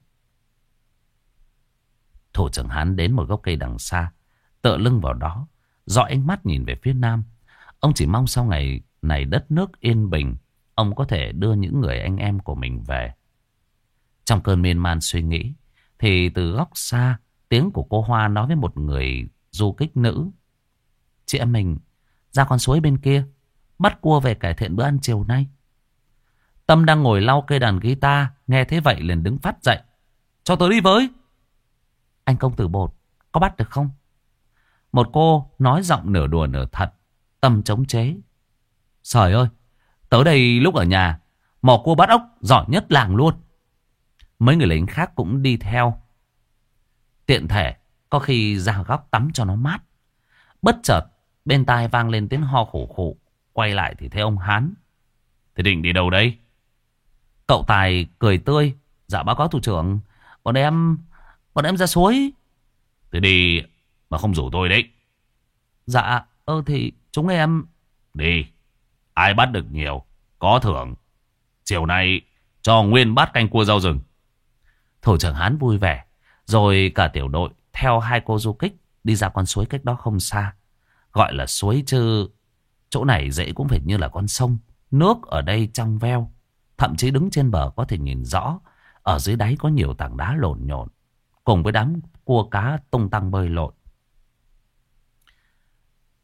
Thủ trưởng Hán đến một gốc cây đằng xa, tựa lưng vào đó, dõi ánh mắt nhìn về phía nam. Ông chỉ mong sau ngày này đất nước yên bình, ông có thể đưa những người anh em của mình về. Trong cơn miên man suy nghĩ, thì từ góc xa, tiếng của cô Hoa nói với một người du kích nữ. Chị em mình ra con suối bên kia, bắt cua về cải thiện bữa ăn chiều nay. Tâm đang ngồi lau cây đàn guitar, nghe thế vậy liền đứng phát dậy. Cho tớ đi với. Anh công tử Bột, có bắt được không? Một cô nói giọng nửa đùa nửa thật. Tâm chống chế. Trời ơi, tớ đây lúc ở nhà, mò cua bắt ốc giỏi nhất làng luôn. Mấy người lính khác cũng đi theo. Tiện thể, có khi ra góc tắm cho nó mát. Bất chợt, bên tai vang lên tiếng ho khổ khổ. Quay lại thì thấy ông Hán. Thế định đi đâu đấy? Cậu Tài cười tươi. Dạ báo cáo thủ trưởng, bọn em Bọn em ra suối. Thế đi mà không rủ tôi đấy. Dạ ơ thì chúng em. Đi, ai bắt được nhiều có thưởng. Chiều nay cho nguyên bát canh cua rau rừng. Thủ trưởng Hán vui vẻ. Rồi cả tiểu đội theo hai cô du kích đi ra con suối cách đó không xa. Gọi là suối chứ chỗ này dễ cũng phải như là con sông. Nước ở đây trong veo, thậm chí đứng trên bờ có thể nhìn rõ. Ở dưới đáy có nhiều tảng đá lộn nhộn, cùng với đám cua cá tung tăng bơi lội.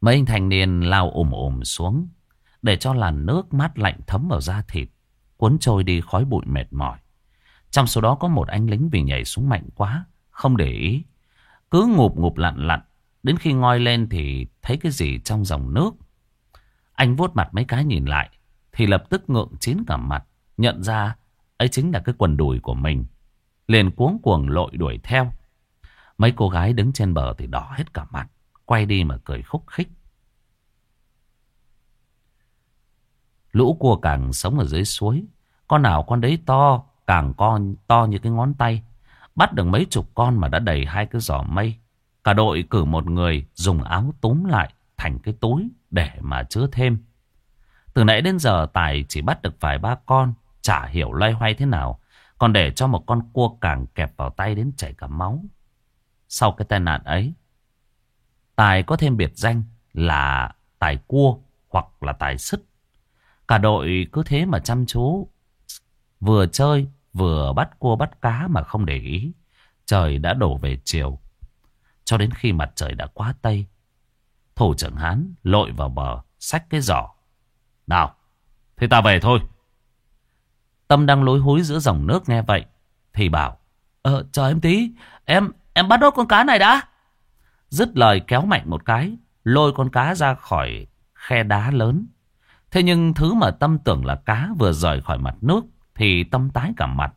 Mấy anh thanh niên lao ùm ùm xuống, để cho làn nước mát lạnh thấm vào da thịt, cuốn trôi đi khói bụi mệt mỏi. Trong số đó có một anh lính vì nhảy xuống mạnh quá, không để ý, cứ ngụp ngụp lặn lặn. Đến khi ngoi lên thì thấy cái gì trong dòng nước. Anh vuốt mặt mấy cái nhìn lại, thì lập tức ngượng chín cả mặt, nhận ra ấy chính là cái quần đùi của mình. Liền cuống cuồng lội đuổi theo. Mấy cô gái đứng trên bờ thì đỏ hết cả mặt, quay đi mà cười khúc khích. Lũ cua càng sống ở dưới suối, con nào con đấy to, càng con to như cái ngón tay. Bắt được mấy chục con mà đã đầy hai cái giỏ mây. Cả đội cử một người dùng áo túm lại thành cái túi để mà chứa thêm. Từ nãy đến giờ Tài chỉ bắt được vài ba con, chả hiểu loay hoay thế nào, còn để cho một con cua càng kẹp vào tay đến chảy cả máu. Sau cái tai nạn ấy, Tài có thêm biệt danh là Tài Cua hoặc là Tài Sứt. Cả đội cứ thế mà chăm chú, vừa chơi vừa bắt cua bắt cá mà không để ý. Trời đã đổ về chiều. Cho đến khi mặt trời đã quá tây, thủ trưởng Hán lội vào bờ, xách cái giỏ. Nào, thế ta về thôi. Tâm đang lối húi giữa dòng nước nghe vậy thì bảo: Ờ, chờ em tí, em em bắt nốt con cá này đã. Dứt lời kéo mạnh một cái, lôi con cá ra khỏi khe đá lớn. Thế nhưng thứ mà Tâm tưởng là cá vừa rời khỏi mặt nước thì Tâm tái cả mặt.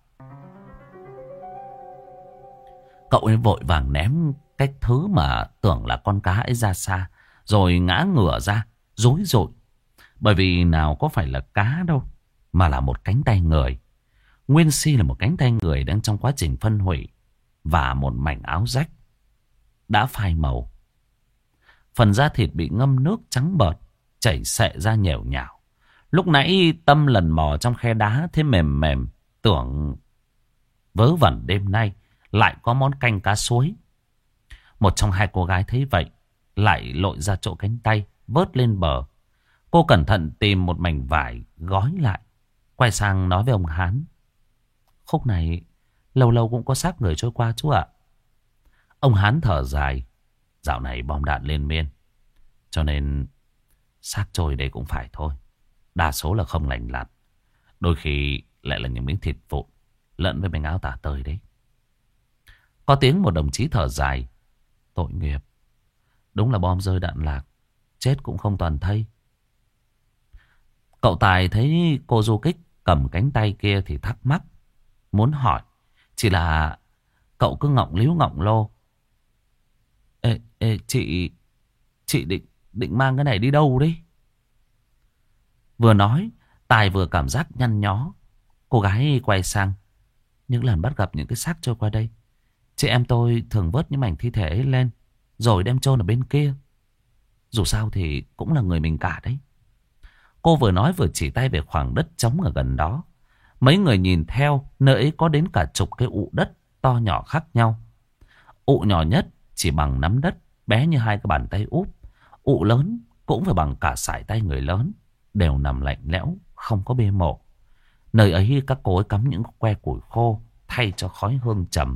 Cậu ấy vội vàng ném cái thứ mà tưởng là con cá ấy ra xa, rồi ngã ngửa ra, rối rội. Bởi vì nào có phải là cá đâu, mà là một cánh tay người. Nguyên si là một cánh tay người đang trong quá trình phân hủy, và một mảnh áo rách đã phai màu. Phần da thịt bị ngâm nước trắng bợt, chảy xệ ra nhèo nhào. Lúc nãy Tâm lần mò trong khe đá thế mềm mềm, tưởng vớ vẩn đêm nay lại có món canh cá suối. Một trong hai cô gái thấy vậy, lại lội ra chỗ cánh tay, vớt lên bờ. Cô cẩn thận tìm một mảnh vải gói lại, quay sang nói với ông Hán: Khúc này lâu lâu cũng có xác người trôi qua chú ạ. Ông Hán thở dài: Dạo này bom đạn lên miên, cho nên xác trôi đây cũng phải thôi. Đa số là không lành lặn, đôi khi lại là những miếng thịt vụn lẫn với mảnh áo tả tơi đấy. Có tiếng một đồng chí thở dài: Tội nghiệp, đúng là bom rơi đạn lạc, chết cũng không toàn thây. Cậu Tài thấy cô du kích cầm cánh tay kia thì thắc mắc, muốn hỏi, chỉ là cậu cứ ngọng líu ngọng lô. Ê, ê chị, chị định, định mang cái này đi đâu đấy? Vừa nói, Tài vừa cảm giác nhăn nhó. Cô gái quay sang: Những lần bắt gặp những cái xác trôi qua đây, chị em tôi thường vớt những mảnh thi thể ấy lên, rồi đem chôn ở bên kia. Dù sao thì cũng là người mình cả đấy. Cô vừa nói vừa chỉ tay về khoảng đất trống ở gần đó. Mấy người nhìn theo, nơi ấy có đến cả chục cái ụ đất to nhỏ khác nhau. Ụ nhỏ nhất chỉ bằng nắm đất, bé như hai cái bàn tay úp. Ụ lớn cũng phải bằng cả sải tay người lớn, đều nằm lạnh lẽo, không có bê mộ. Nơi ấy các cô ấy cắm những que củi khô thay cho khói hương trầm.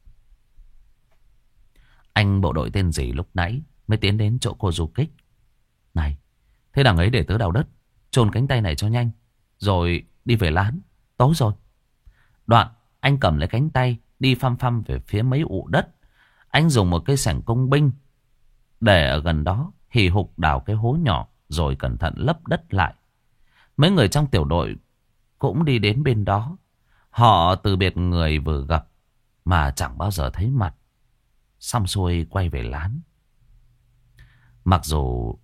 Anh bộ đội tên gì lúc nãy mới tiến đến chỗ cô du kích. Này, thế đằng ấy để tớ đào đất, chôn cánh tay này cho nhanh, rồi đi về lán, tối rồi. Đoạn anh cầm lấy cánh tay, đi phăm phăm về phía mấy ụ đất. Anh dùng một cây sẻng công binh để ở gần đó, hì hục đào cái hố nhỏ, rồi cẩn thận lấp đất lại. Mấy người trong tiểu đội cũng đi đến bên đó. Họ từ biệt người vừa gặp mà chẳng bao giờ thấy mặt. Xong xuôi quay về lán. Mặc dù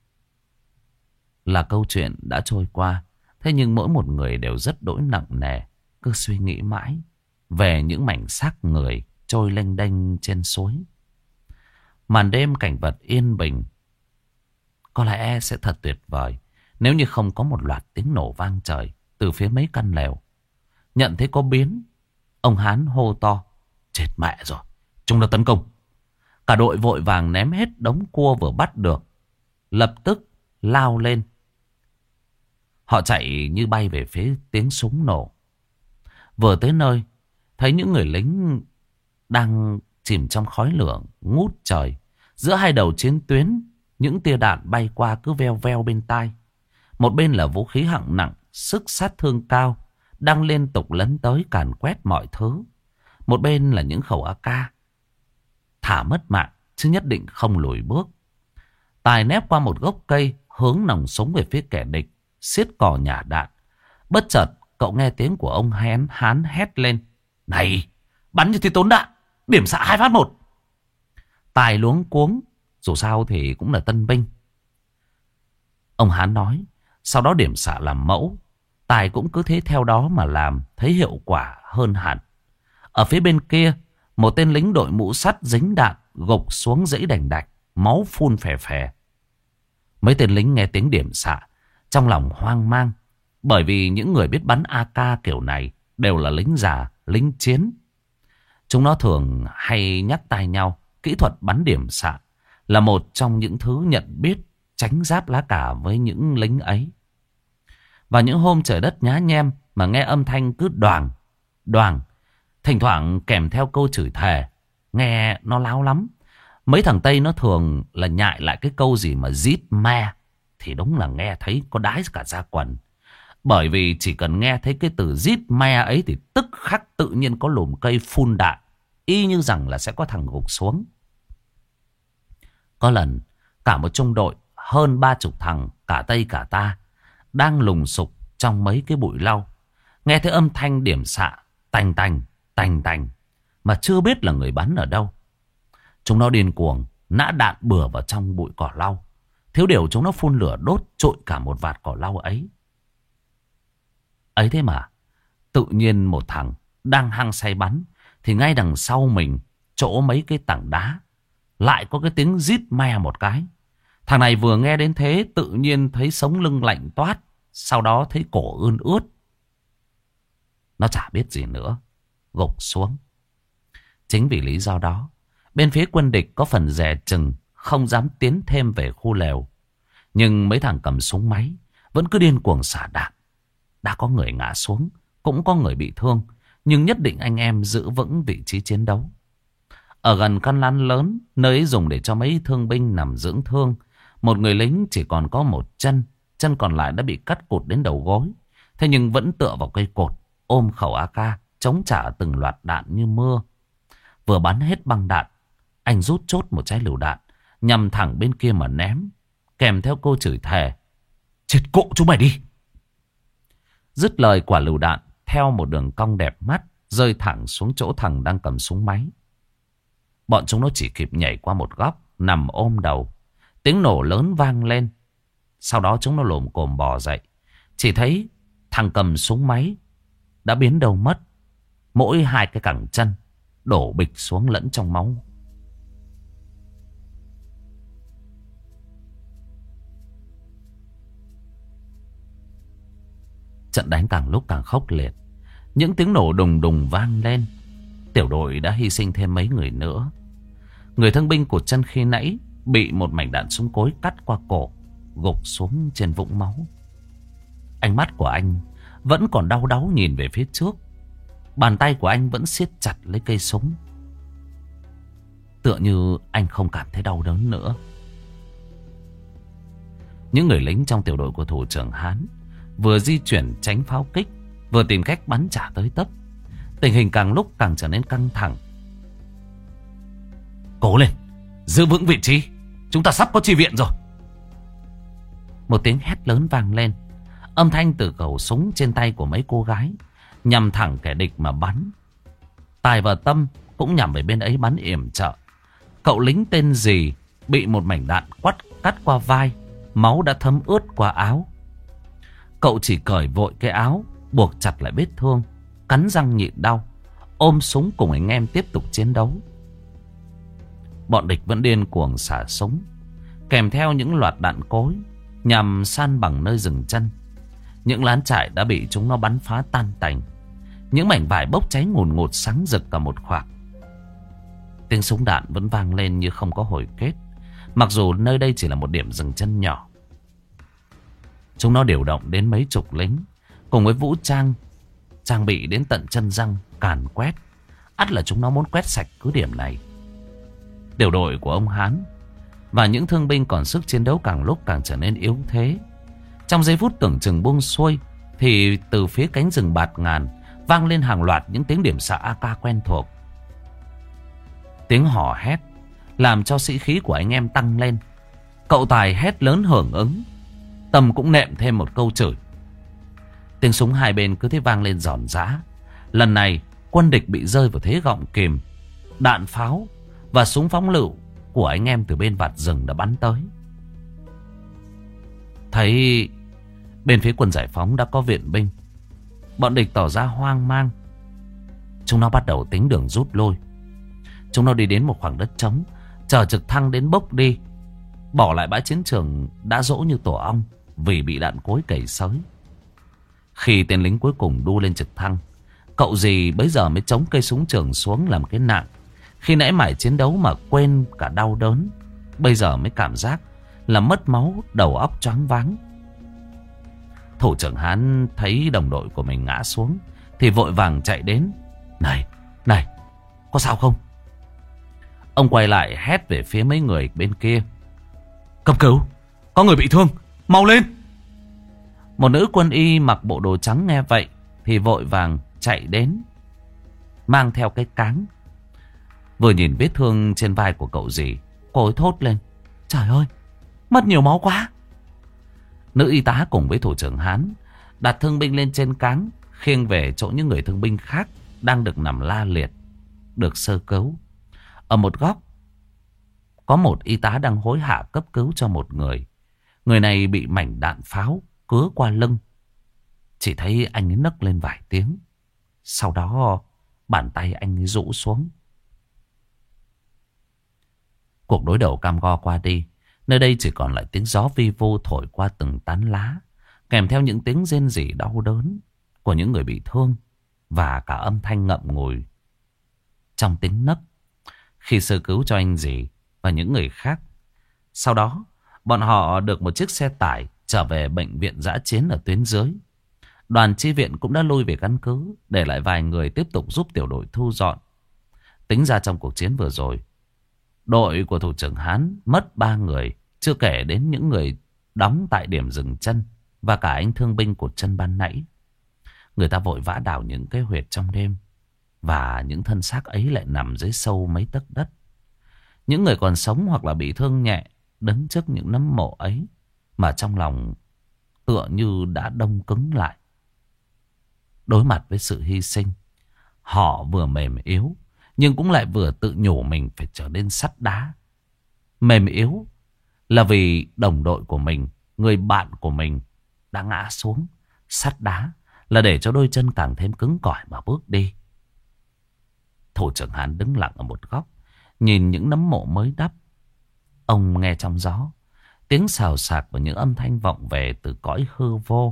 là câu chuyện đã trôi qua, thế nhưng mỗi một người đều rất đỗi nặng nề, cứ suy nghĩ mãi về những mảnh xác người trôi lênh đênh trên suối. Màn đêm cảnh vật yên bình có lẽ sẽ thật tuyệt vời nếu như không có một loạt tiếng nổ vang trời từ phía mấy căn lều. Nhận thấy có biến, ông Hán hô to: Chết mẹ rồi, chúng nó tấn công. Cả đội vội vàng ném hết đống cua vừa bắt được, lập tức lao lên. Họ chạy như bay về phía tiếng súng nổ. Vừa tới nơi, thấy những người lính đang chìm trong khói lửa ngút trời. Giữa hai đầu chiến tuyến những tia đạn bay qua cứ veo veo bên tai. Một bên là vũ khí hạng nặng, sức sát thương cao, đang liên tục lấn tới càn quét mọi thứ. Một bên là những khẩu a ca. Thả mất mạng, chứ nhất định không lùi bước. Tài nép qua một gốc cây, hướng nòng súng về phía kẻ địch, xiết cò nhả đạn. Bất chợt, cậu nghe tiếng của ông Hán Hán hét lên. Này, bắn như thế tốn đạn, điểm xạ hai phát một. Tài luống cuống, dù sao thì cũng là tân binh. Ông Hán nói, sau đó điểm xạ làm mẫu. Tài cũng cứ thế theo đó mà làm, thấy hiệu quả hơn hẳn. Ở phía bên kia, một tên lính đội mũ sắt dính đạn gục xuống dãy đành đạch, máu phun phè phè. Mấy tên lính nghe tiếng điểm xạ, trong lòng hoang mang. Bởi vì những người biết bắn a ca kiểu này đều là lính già, lính chiến. Chúng nó thường hay nhắc tai nhau, kỹ thuật bắn điểm xạ là một trong những thứ nhận biết tránh giáp lá cà với những lính ấy. Và những hôm trời đất nhá nhem mà nghe âm thanh cứ đoàng, đoàng, thỉnh thoảng kèm theo câu chửi thề, nghe nó láo lắm. Mấy thằng Tây nó thường là nhại lại cái câu gì mà giết me, thì đúng là nghe thấy có đái cả da quần. Bởi vì chỉ cần nghe thấy cái từ giết me ấy thì tức khắc tự nhiên có lùm cây phun đạn, y như rằng là sẽ có thằng gục xuống. Có lần cả một trung đội hơn ba chục thằng cả Tây cả ta đang lùng sục trong mấy cái bụi lau, nghe thấy âm thanh điểm xạ tành tành tành tành mà chưa biết là người bắn ở đâu. Chúng nó điên cuồng nã đạn bừa vào trong bụi cỏ lau. Thiếu điều chúng nó phun lửa đốt trội cả một vạt cỏ lau ấy. Ấy thế mà tự nhiên một thằng đang hăng say bắn, thì ngay đằng sau mình, chỗ mấy cái tảng đá, lại có cái tiếng rít me một cái. Thằng này vừa nghe đến thế tự nhiên thấy sống lưng lạnh toát, sau đó thấy cổ ươn ướt. Nó chả biết gì nữa, gục xuống. Chính vì lý do đó, bên phía quân địch có phần dè chừng, không dám tiến thêm về khu lều. Nhưng mấy thằng cầm súng máy vẫn cứ điên cuồng xả đạn. Đã có người ngã xuống, cũng có người bị thương, nhưng nhất định anh em giữ vững vị trí chiến đấu. Ở gần căn lán lớn, nơi dùng để cho mấy thương binh nằm dưỡng thương, một người lính chỉ còn có một chân, chân còn lại đã bị cắt cụt đến đầu gối. Thế nhưng vẫn tựa vào cây cột, ôm khẩu a ca, chống trả từng loạt đạn như mưa. Vừa bắn hết băng đạn, anh rút chốt một trái lựu đạn, nhằm thẳng bên kia mà ném, kèm theo câu chửi thề. Chết cộ chúng mày đi! Dứt lời, quả lựu đạn theo một đường cong đẹp mắt rơi thẳng xuống chỗ thằng đang cầm súng máy. Bọn chúng nó chỉ kịp nhảy qua một góc, nằm ôm đầu. Tiếng nổ lớn vang lên. Sau đó chúng nó lồm cồm bò dậy. Chỉ thấy thằng cầm súng máy đã biến đâu mất. Mỗi hai cái cẳng chân đổ bịch xuống lẫn trong máu. Trận đánh càng lúc càng khốc liệt. Những tiếng nổ đùng đùng vang lên. Tiểu đội đã hy sinh thêm mấy người nữa. Người thương binh cụt chân khi nãy bị một mảnh đạn súng cối cắt qua cổ, gục xuống trên vũng máu. Ánh mắt của anh vẫn còn đau đáu nhìn về phía trước. Bàn tay của anh vẫn siết chặt lấy cây súng, tựa như anh không cảm thấy đau đớn nữa. Những người lính trong tiểu đội của thủ trưởng Hán vừa di chuyển tránh pháo kích, vừa tìm cách bắn trả tới tấp. Tình hình càng lúc càng trở nên căng thẳng. Cố lên, giữ vững vị trí, chúng ta sắp có chi viện rồi. Một tiếng hét lớn vang lên. Âm thanh từ khẩu súng trên tay của mấy cô gái nhằm thẳng kẻ địch mà bắn. Tài và Tâm cũng nhằm về bên ấy bắn yểm trợ. Cậu lính tên Dì bị một mảnh đạn quắt cắt qua vai, máu đã thấm ướt qua áo. Cậu chỉ cởi vội cái áo, buộc chặt lại vết thương, cắn răng nhịn đau, ôm súng cùng anh em tiếp tục chiến đấu. Bọn địch vẫn điên cuồng xả súng, kèm theo những loạt đạn cối nhằm san bằng nơi dừng chân. Những lán trại đã bị chúng nó bắn phá tan tành. Những mảnh vải bốc cháy ngùn ngụt sáng rực cả một khoảng. Tiếng súng đạn vẫn vang lên như không có hồi kết, mặc dù nơi đây chỉ là một điểm dừng chân nhỏ. Chúng nó điều động đến mấy chục lính, cùng với vũ trang trang bị đến tận chân răng, càn quét. Ắt là chúng nó muốn quét sạch cứ điểm này. Tiểu đội của ông Hán Và những thương binh còn sức chiến đấu càng lúc càng trở nên yếu thế. Trong giây phút tưởng chừng buông xuôi, thì từ phía cánh rừng bạt ngàn vang lên hàng loạt những tiếng điểm xạ a ca quen thuộc. Tiếng hò hét làm cho sĩ khí của anh em tăng lên. Cậu Tài hét lớn hưởng ứng, Tâm cũng nệm thêm một câu chửi. Tiếng súng hai bên cứ thế vang lên giòn giã. Lần này quân địch bị rơi vào thế gọng kìm. Đạn pháo và súng phóng lựu của anh em từ bên vạt rừng đã bắn tới. Thấy bên phía quân giải phóng đã có viện binh, bọn địch tỏ ra hoang mang. Chúng nó bắt đầu tính đường rút lui. Chúng nó đi đến một khoảng đất trống, chờ trực thăng đến bốc đi, bỏ lại bãi chiến trường đã rỗ như tổ ong vì bị đạn cối cày xới. Khi tên lính cuối cùng đu lên trực thăng, cậu dì bấy giờ mới chống cây súng trường xuống làm cái nạng. Khi nãy mải chiến đấu mà quên cả đau đớn, bây giờ mới cảm giác là mất máu, đầu óc choáng váng. Thủ trưởng Hán thấy đồng đội của mình ngã xuống thì vội vàng chạy đến. Này, này, có sao không? Ông quay lại hét về phía mấy người bên kia. Cấp cứu, có người bị thương, mau lên. Một nữ quân y mặc bộ đồ trắng nghe vậy thì vội vàng chạy đến, mang theo cái cáng. Vừa nhìn vết thương trên vai của cậu dì, cô ấy thốt lên. Trời ơi, mất nhiều máu quá. Nữ y tá cùng với thủ trưởng Hán đặt thương binh lên trên cáng, khiêng về chỗ những người thương binh khác đang được nằm la liệt, được sơ cứu. Ở một góc có một y tá đang hối hả cấp cứu cho một người. Người này bị mảnh đạn pháo cứa qua lưng. Chỉ thấy anh ấy nấc lên vài tiếng, sau đó bàn tay anh ấy rũ xuống. Cuộc đối đầu cam go qua đi. Nơi đây chỉ còn lại tiếng gió vi vu thổi qua từng tán lá, kèm theo những tiếng rên rỉ đau đớn của những người bị thương, và cả âm thanh ngậm ngùi trong tiếng nấc khi sơ cứu cho anh dì và những người khác. Sau đó bọn họ được một chiếc xe tải trở về bệnh viện dã chiến ở tuyến dưới. Đoàn chi viện cũng đã lui về căn cứ, để lại vài người tiếp tục giúp tiểu đội thu dọn. Tính ra trong cuộc chiến vừa rồi, đội của thủ trưởng Hán mất ba người, chưa kể đến những người đóng tại điểm dừng chân và cả anh thương binh cụt chân ban nãy. Người ta vội vã đào những cái huyệt trong đêm, và những thân xác ấy lại nằm dưới sâu mấy tấc đất. Những người còn sống hoặc là bị thương nhẹ đứng trước những nấm mộ ấy mà trong lòng tựa như đã đông cứng lại. Đối mặt với sự hy sinh, họ vừa mềm yếu nhưng cũng lại vừa tự nhủ mình phải trở nên sắt đá. Mềm yếu là vì đồng đội của mình, người bạn của mình đã ngã xuống. Sắt đá là để cho đôi chân càng thêm cứng cỏi mà bước đi. Thủ trưởng Hán đứng lặng ở một góc, nhìn những nấm mộ mới đắp. Ông nghe trong gió tiếng xào xạc và những âm thanh vọng về từ cõi hư vô.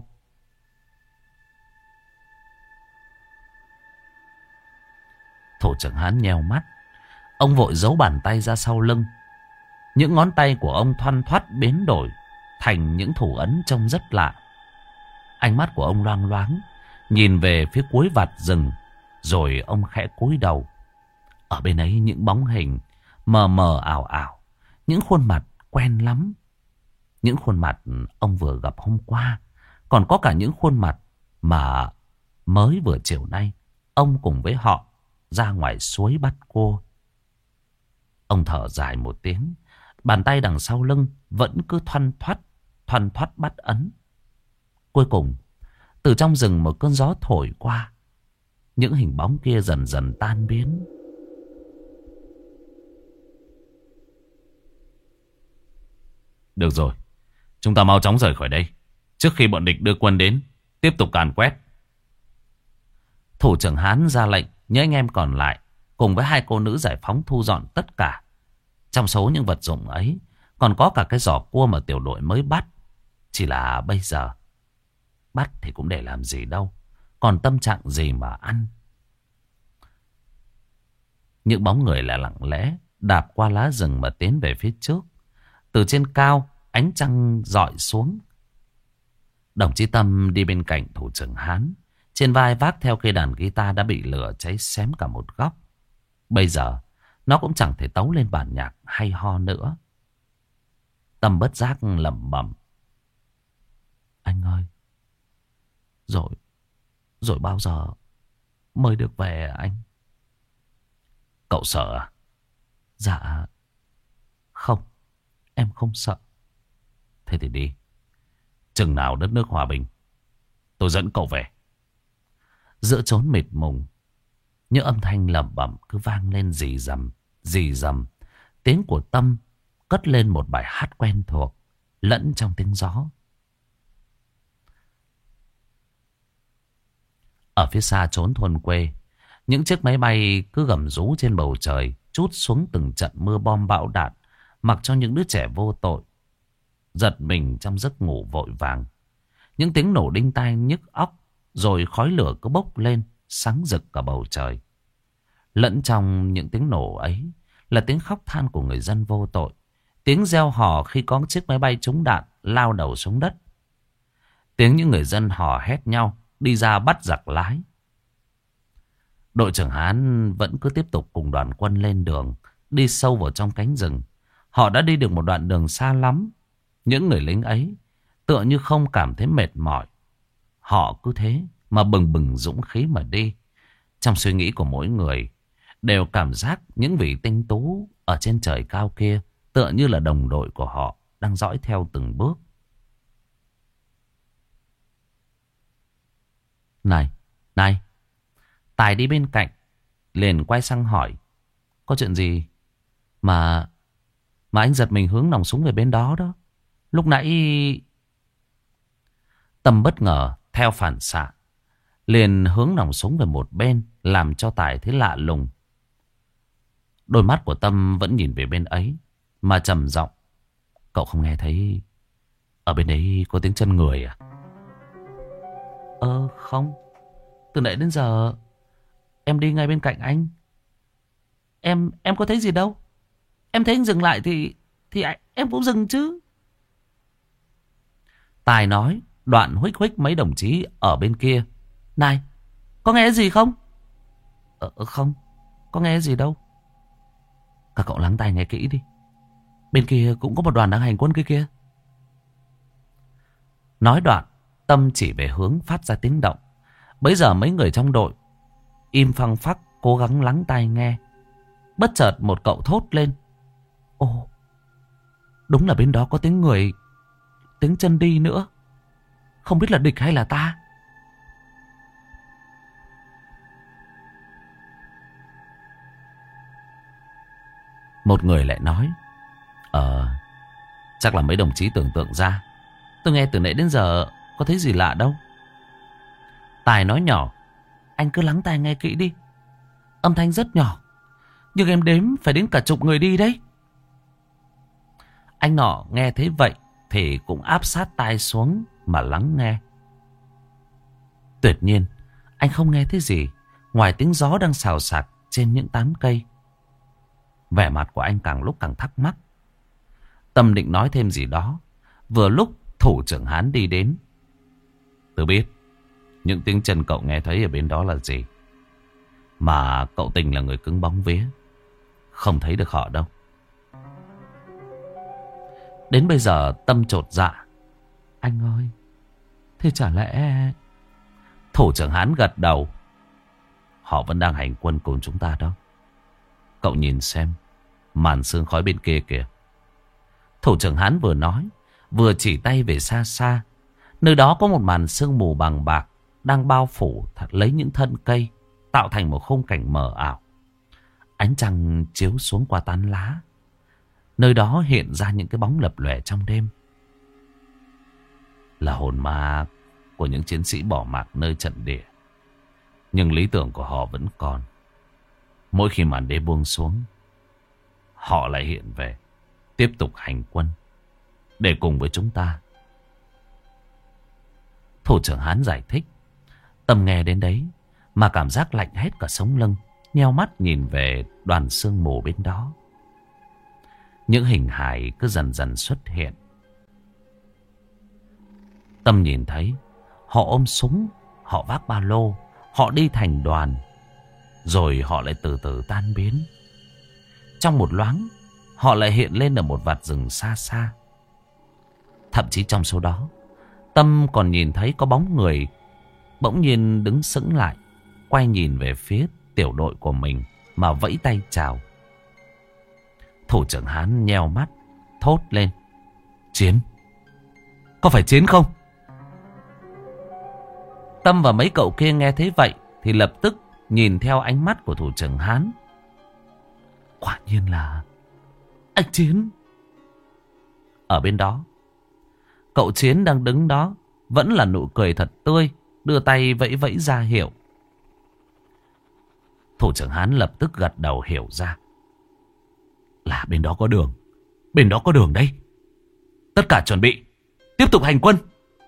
Thủ trưởng Hán nheo mắt. Ông vội giấu bàn tay ra sau lưng. Những ngón tay của ông thoăn thoắt biến đổi thành những thủ ấn trông rất lạ. Ánh mắt của ông loang loáng nhìn về phía cuối vạt rừng, rồi ông khẽ cúi đầu. Ở bên ấy những bóng hình mờ mờ ảo ảo, những khuôn mặt quen lắm. Những khuôn mặt ông vừa gặp hôm qua, còn có cả những khuôn mặt mà mới vừa chiều nay ông cùng với họ ra ngoài suối bắt cua. Ông thở dài một tiếng, bàn tay đằng sau lưng vẫn cứ thoăn thoắt, thoăn thoắt bắt ấn. Cuối cùng, từ trong rừng một cơn gió thổi qua, những hình bóng kia dần dần tan biến. Được rồi, chúng ta mau chóng rời khỏi đây, trước khi bọn địch đưa quân đến tiếp tục càn quét. Thủ trưởng Hán ra lệnh, những anh em còn lại cùng với hai cô nữ giải phóng thu dọn tất cả. Trong số những vật dụng ấy còn có cả cái giỏ cua mà tiểu đội mới bắt. Chỉ là bây giờ bắt thì cũng để làm gì đâu, còn tâm trạng gì mà ăn. Những bóng người lại lặng lẽ đạp qua lá rừng mà tiến về phía trước. Từ trên cao ánh trăng rọi xuống. Đồng chí Tâm đi bên cạnh thủ trưởng Hán, trên vai vác theo cây đàn guitar đã bị lửa cháy xém cả một góc. Bây giờ nó cũng chẳng thể tấu lên bản nhạc hay ho nữa. Tâm bất giác lẩm bẩm. Anh ơi, rồi, rồi bao giờ mới được về à anh? Cậu sợ à? Dạ, không, em không sợ. Thế thì đi. Chừng nào đất nước hòa bình, tôi dẫn cậu về. Giữa chốn mịt mùng, những âm thanh lẩm bẩm cứ vang lên rì rầm, rì rầm. Tiếng của Tâm cất lên một bài hát quen thuộc, lẫn trong tiếng gió. Ở phía xa chốn thôn quê, những chiếc máy bay cứ gầm rú trên bầu trời, trút xuống từng trận mưa bom bão đạn, mặc cho những đứa trẻ vô tội giật mình trong giấc ngủ vội vàng. Những tiếng nổ đinh tai nhức óc, rồi khói lửa cứ bốc lên, sáng rực cả bầu trời. Lẫn trong những tiếng nổ ấy là tiếng khóc than của người dân vô tội, tiếng reo hò khi có chiếc máy bay trúng đạn lao đầu xuống đất, tiếng những người dân hò hét nhau đi ra bắt giặc lái. Đội trưởng Hán vẫn cứ tiếp tục cùng đoàn quân lên đường, đi sâu vào trong cánh rừng. Họ đã đi được một đoạn đường xa lắm. Những người lính ấy tựa như không cảm thấy mệt mỏi. Họ cứ thế mà bừng bừng dũng khí mà đi. Trong suy nghĩ của mỗi người đều cảm giác những vị tinh tú ở trên trời cao kia tựa như là đồng đội của họ đang dõi theo từng bước. Này, này, Tài đi bên cạnh liền quay sang hỏi. Có chuyện gì mà Mà anh giật mình hướng nòng súng về bên đó đó? Lúc nãy... Tâm bất ngờ theo phản xạ liền hướng nòng súng về một bên, làm cho Tài thấy lạ lùng. Đôi mắt của Tâm vẫn nhìn về bên ấy mà trầm giọng. Cậu không nghe thấy ở bên đấy có tiếng chân người à? Ờ không, từ nãy đến giờ em đi ngay bên cạnh anh. Em em có thấy gì đâu. Em thấy anh dừng lại thì Thì anh, em cũng dừng chứ. Tài nói, đoạn huých huých mấy đồng chí ở bên kia. Này, có nghe gì không? Ờ không, có nghe gì đâu. Các cậu lắng tai nghe kỹ đi. Bên kia cũng có một đoàn đang hành quân kia kia. Nói đoạn, Tâm chỉ về hướng phát ra tiếng động. Bấy giờ mấy người trong đội im phăng phắc cố gắng lắng tai nghe. Bất chợt một cậu thốt lên. Ồ, đúng là bên đó có tiếng người, tiếng chân đi nữa. Không biết là địch hay là ta. Một người lại nói. Ờ, chắc là mấy đồng chí tưởng tượng ra. Tôi nghe từ nãy đến giờ có thấy gì lạ đâu. Tài nói nhỏ. Anh cứ lắng tai nghe kỹ đi. Âm thanh rất nhỏ, nhưng em đếm phải đến cả chục người đi đấy. Anh nọ nghe thấy vậy thì cũng áp sát tai xuống mà lắng nghe. Tuyệt nhiên anh không nghe thấy gì ngoài tiếng gió đang xào xạc trên những tán cây. Vẻ mặt của anh càng lúc càng thắc mắc. Tâm định nói thêm gì đó, vừa lúc thủ trưởng Hán đi đến. Tôi biết những tiếng chân cậu nghe thấy ở bên đó là gì, mà cậu Tình là người cứng bóng vía, không thấy được họ đâu. Đến bây giờ Tâm chột dạ. Anh ơi, thế chả lẽ... Thủ trưởng Hán gật đầu. Họ vẫn đang hành quân cùng chúng ta đó. Cậu nhìn xem màn sương khói bên kia kìa. Thủ trưởng Hán vừa nói vừa chỉ tay về xa xa. Nơi đó có một màn sương mù bằng bạc đang bao phủ thật lấy những thân cây, tạo thành một khung cảnh mờ ảo. Ánh trăng chiếu xuống qua tán lá. Nơi đó hiện ra những cái bóng lập lòe trong đêm. Là hồn ma của những chiến sĩ bỏ mặc nơi trận địa. Nhưng lý tưởng của họ vẫn còn. Mỗi khi màn đêm buông xuống, họ lại hiện về, tiếp tục hành quân để cùng với chúng ta. Thủ trưởng Hán giải thích. Tâm nghe đến đấy mà cảm giác lạnh hết cả sống lưng, nheo mắt nhìn về đoàn sương mù bên đó. Những hình hài cứ dần dần xuất hiện. Tâm nhìn thấy họ ôm súng, họ vác ba lô, họ đi thành đoàn, rồi họ lại từ từ tan biến. Trong một loáng, họ lại hiện lên ở một vạt rừng xa xa. Thậm chí trong số đó, Tâm còn nhìn thấy có bóng người bỗng nhiên đứng sững lại, quay nhìn về phía tiểu đội của mình mà vẫy tay chào. Thủ trưởng Hán nheo mắt, thốt lên: Chiến! Có phải Chiến không? Tâm và mấy cậu kia nghe thấy vậy thì lập tức nhìn theo ánh mắt của thủ trưởng Hán. Quả nhiên là anh Chiến. Ở bên đó, cậu Chiến đang đứng đó, vẫn là nụ cười thật tươi, đưa tay vẫy vẫy ra hiệu. Thủ trưởng Hán lập tức gật đầu hiểu ra. Là bên đó có đường. Bên đó có đường đấy. Tất cả chuẩn bị, tiếp tục hành quân.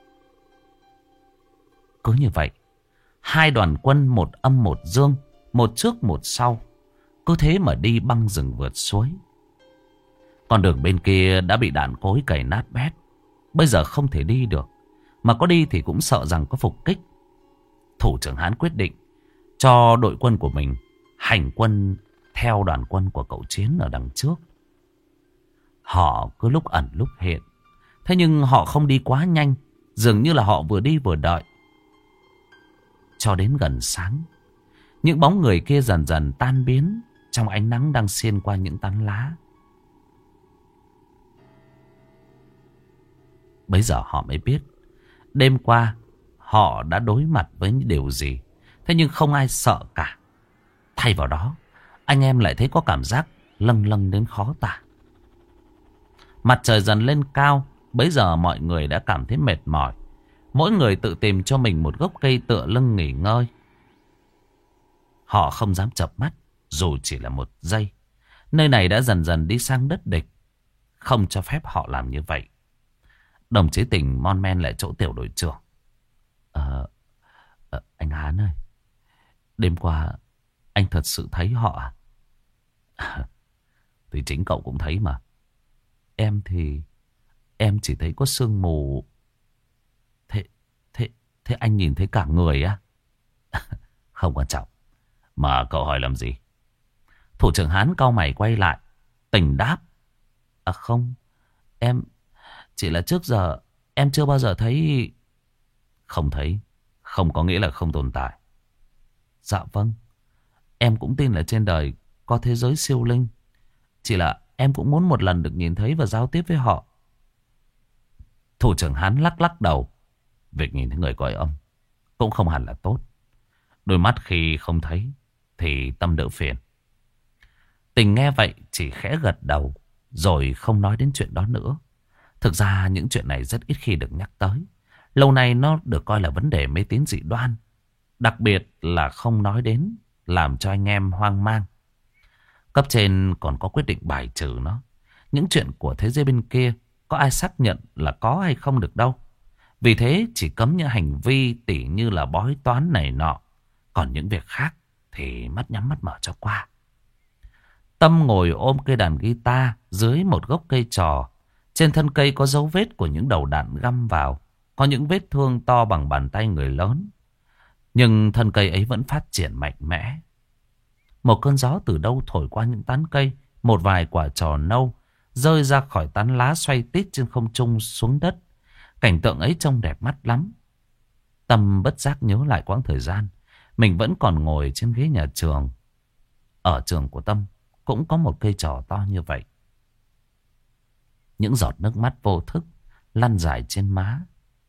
Cứ như vậy, hai đoàn quân một âm một dương, một trước một sau, cứ thế mà đi băng rừng vượt suối. Con đường bên kia đã bị đạn cối cày nát bét, bây giờ không thể đi được. Mà có đi thì cũng sợ rằng có phục kích. Thủ trưởng Hán quyết định cho đội quân của mình hành quân theo đoàn quân của cậu Chiến ở đằng trước. Họ cứ lúc ẩn lúc hiện, thế nhưng họ không đi quá nhanh, dường như là họ vừa đi vừa đợi. Cho đến gần sáng, những bóng người kia dần dần tan biến trong ánh nắng đang xiên qua những tán lá. Bây giờ họ mới biết đêm qua họ đã đối mặt với những điều gì. Thế nhưng không ai sợ cả. Thay vào đó, anh em lại thấy có cảm giác lâng lâng đến khó tả. Mặt trời dần lên cao, bấy giờ mọi người đã cảm thấy mệt mỏi. Mỗi người tự tìm cho mình một gốc cây tựa lưng nghỉ ngơi. Họ không dám chợp mắt, dù chỉ là một giây. Nơi này đã dần dần đi sang đất địch, không cho phép họ làm như vậy. Đồng chí Tình mon men lại chỗ tiểu đội trưởng. Ờ, à, anh Hán ơi, đêm qua anh thật sự thấy họ à? Thì chính cậu cũng thấy mà. Em thì em chỉ thấy có sương mù. Thế, thế, thế anh nhìn thấy cả người á? Không quan trọng. Mà cậu hỏi làm gì? Thủ trưởng Hán cau mày quay lại. Tình đáp: À không, em chỉ là trước giờ em chưa bao giờ thấy. Không thấy không có nghĩa là không tồn tại. Dạ vâng, em cũng tin là trên đời có thế giới siêu linh. Chỉ là em cũng muốn một lần được nhìn thấy và giao tiếp với họ. Thủ trưởng Hán lắc lắc đầu. Việc nhìn thấy người cõi âm cũng không hẳn là tốt. Đôi mắt khi không thấy thì tâm đỡ phiền. Tình nghe vậy chỉ khẽ gật đầu, rồi không nói đến chuyện đó nữa. Thực ra những chuyện này rất ít khi được nhắc tới. Lâu nay nó được coi là vấn đề mê tín dị đoan. Đặc biệt là không nói đến, làm cho anh em hoang mang. Cấp trên còn có quyết định bài trừ nó. Những chuyện của thế giới bên kia có ai xác nhận là có hay không được đâu. Vì thế chỉ cấm những hành vi tỉ như là bói toán này nọ. Còn những việc khác thì mắt nhắm mắt mở cho qua. Tâm ngồi ôm cây đàn guitar dưới một gốc cây trò. Trên thân cây có dấu vết của những đầu đạn găm vào. Có những vết thương to bằng bàn tay người lớn. Nhưng thân cây ấy vẫn phát triển mạnh mẽ. Một cơn gió từ đâu thổi qua những tán cây. Một vài quả trò nâu rơi ra khỏi tán lá xoay tít trên không trung xuống đất. Cảnh tượng ấy trông đẹp mắt lắm. Tâm bất giác nhớ lại quãng thời gian mình vẫn còn ngồi trên ghế nhà trường. Ở trường của Tâm cũng có một cây trò to như vậy. Những giọt nước mắt vô thức lăn dài trên má.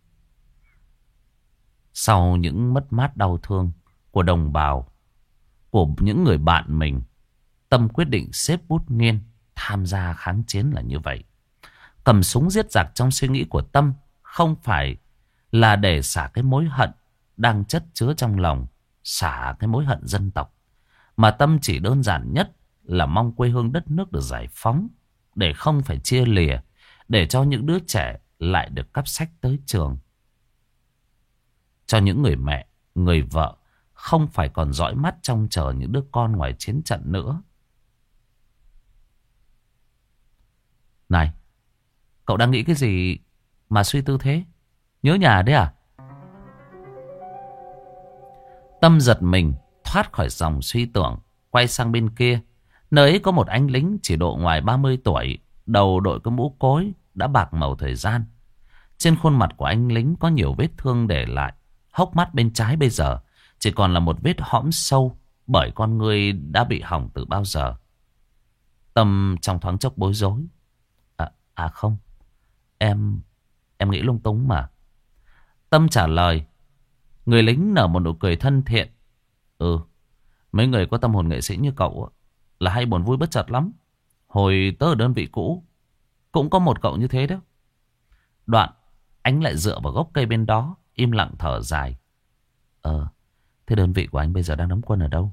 Sau những mất mát đau thương của đồng bào, của những người bạn mình, Tâm quyết định xếp bút nghiên tham gia kháng chiến là như vậy. Cầm súng giết giặc trong suy nghĩ của Tâm không phải là để xả cái mối hận đang chất chứa trong lòng, xả cái mối hận dân tộc. Mà Tâm chỉ đơn giản nhất là mong quê hương đất nước được giải phóng, để không phải chia lìa, để cho những đứa trẻ lại được cắp sách tới trường. Cho những người mẹ, người vợ không phải còn dõi mắt trông chờ những đứa con ngoài chiến trận nữa. Này, cậu đang nghĩ cái gì mà suy tư thế? Nhớ nhà đấy à? Tâm giật mình thoát khỏi dòng suy tưởng, quay sang bên kia. Nơi ấy có một anh lính chỉ độ ngoài ba mươi tuổi, đầu đội cái mũ cối đã bạc màu thời gian. Trên khuôn mặt của anh lính có nhiều vết thương để lại. Hốc mắt bên trái bây giờ chỉ còn là một vết hõm sâu, bởi con người đã bị hỏng từ bao giờ. Tâm trong thoáng chốc bối rối. À, à không, em em nghĩ lung tung mà. Tâm trả lời. Người lính nở một nụ cười thân thiện. Ừ, mấy người có tâm hồn nghệ sĩ như cậu là hay buồn vui bất chợt lắm. Hồi tớ ở đơn vị cũ cũng có một cậu như thế đó. Đoạn anh lại dựa vào gốc cây bên đó, im lặng thở dài. Ờ, thế đơn vị của anh bây giờ đang đóng quân ở đâu?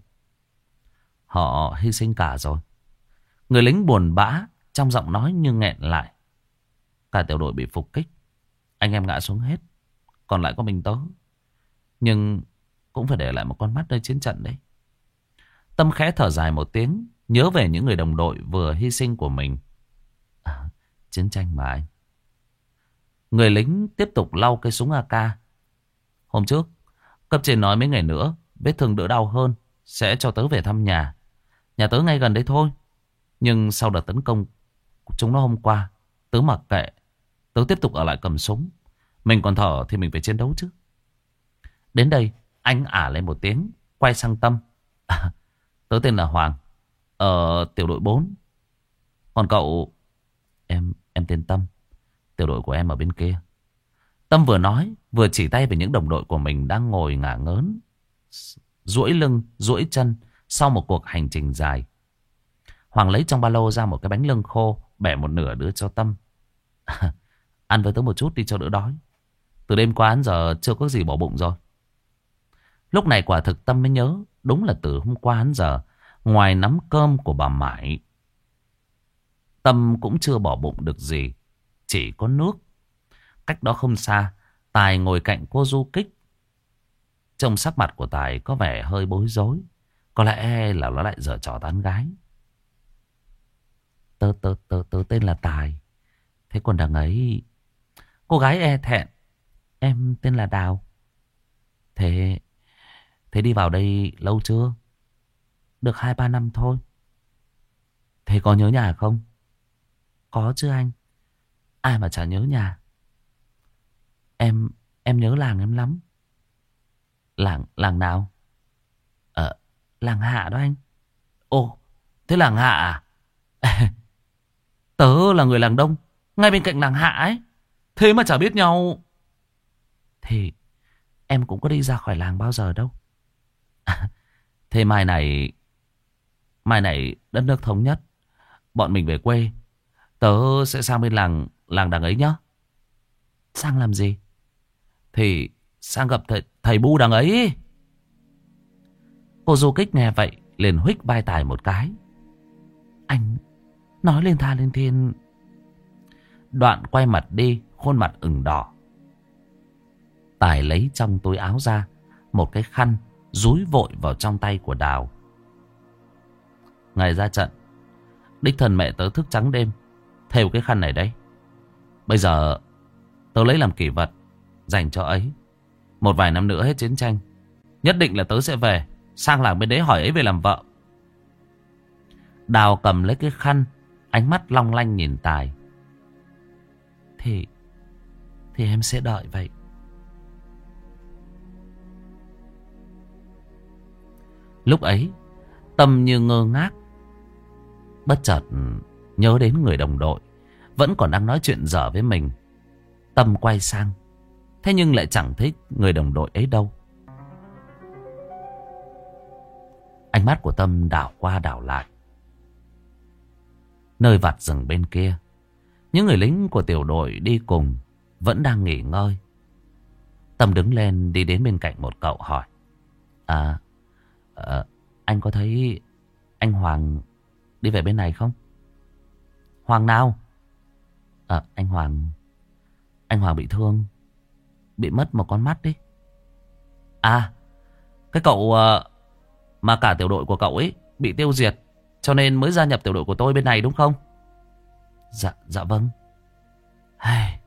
Họ hy sinh cả rồi. Người lính buồn bã, trong giọng nói như nghẹn lại. Cả tiểu đội bị phục kích, anh em ngã xuống hết, còn lại có mình tớ. Nhưng cũng phải để lại một con mắt nơi chiến trận đấy. Tâm khẽ thở dài một tiếng, nhớ về những người đồng đội vừa hy sinh của mình. À, chiến tranh mà anh. Người lính tiếp tục lau cây súng a ca. Hôm trước cấp trên nói mấy ngày nữa vết thương đỡ đau hơn sẽ cho tớ về thăm nhà. Nhà tớ ngay gần đấy thôi. Nhưng sau đợt tấn công của chúng nó hôm qua, tớ mặc kệ. Tớ tiếp tục ở lại cầm súng. Mình còn thở thì mình phải chiến đấu chứ. Đến đây anh ả lên một tiếng, quay sang Tâm. À, tớ tên là Hoàng, ở tiểu đội bốn. Còn cậu? Em em tên Tâm, tiểu đội của em ở bên kia. Tâm vừa nói vừa chỉ tay về những đồng đội của mình đang ngồi ngả ngớn, duỗi lưng duỗi chân sau một cuộc hành trình dài. Hoàng lấy trong ba lô ra một cái bánh lưng khô, bẻ một nửa đưa cho Tâm. À, ăn với tớ một chút đi cho đỡ đói. Từ đêm qua đến giờ chưa có gì bỏ bụng rồi. Lúc này quả thực Tâm mới nhớ, đúng là từ hôm qua đến giờ, ngoài nắm cơm của bà Mải, Tâm cũng chưa bỏ bụng được gì, chỉ có nước. Cách đó không xa, Tài ngồi cạnh cô du kích. Trông sắc mặt của Tài có vẻ hơi bối rối. Có lẽ là nó lại giở trò tán gái. Tớ, tớ, tớ, tớ tên là Tài. Thế còn đằng ấy? Cô gái e thẹn. Em tên là Đào. Thế Thế đi vào đây lâu chưa? Được hai ba năm thôi. Thế có nhớ nhà không? Có chứ anh. Ai mà chả nhớ nhà. Em Em nhớ làng em lắm. Làng Làng nào? Ờ Làng Hạ đó anh. Ồ, thế làng Hạ à? Tớ là người làng Đông, ngay bên cạnh làng Hạ ấy. Thế mà chả biết nhau. Thì em cũng có đi ra khỏi làng bao giờ đâu. Thế mai này Mai này đất nước thống nhất, bọn mình về quê. Tớ sẽ sang bên làng Làng đằng ấy nhá. Sang làm gì? Thì sang gặp thầy, thầy Bu đằng ấy. Cô du kích nghe vậy liền huých vai Tài một cái. Anh nói lên tha lên thiên. Đoạn quay mặt đi, khuôn mặt ửng đỏ. Tài lấy trong túi áo ra một cái khăn, dúi vội vào trong tay của Đào. Ngày ra trận, đích thân mẹ tớ thức trắng đêm thêu cái khăn này đấy. Bây giờ tớ lấy làm kỷ vật dành cho ấy. Một vài năm nữa hết chiến tranh, nhất định là tớ sẽ về sang làng bên đấy hỏi ấy về làm vợ. Đào cầm lấy cái khăn, ánh mắt long lanh nhìn Tài. Thì Thì em sẽ đợi vậy. Lúc ấy Tâm như ngơ ngác, bất chợt nhớ đến người đồng đội vẫn còn đang nói chuyện dở với mình. Tâm quay sang, thế nhưng lại chẳng thấy người đồng đội ấy đâu. Ánh mắt của Tâm đảo qua đảo lại. Nơi vặt rừng bên kia, những người lính của tiểu đội đi cùng vẫn đang nghỉ ngơi. Tâm đứng lên đi đến bên cạnh một cậu hỏi. À, à anh có thấy anh Hoàng đi về bên này không? Hoàng nào? À, anh Hoàng Anh Hoàng bị thương, bị mất một con mắt đi. À, cái cậu mà cả tiểu đội của cậu ấy bị tiêu diệt, cho nên mới gia nhập tiểu đội của tôi bên này đúng không? Dạ, dạ vâng. Hey,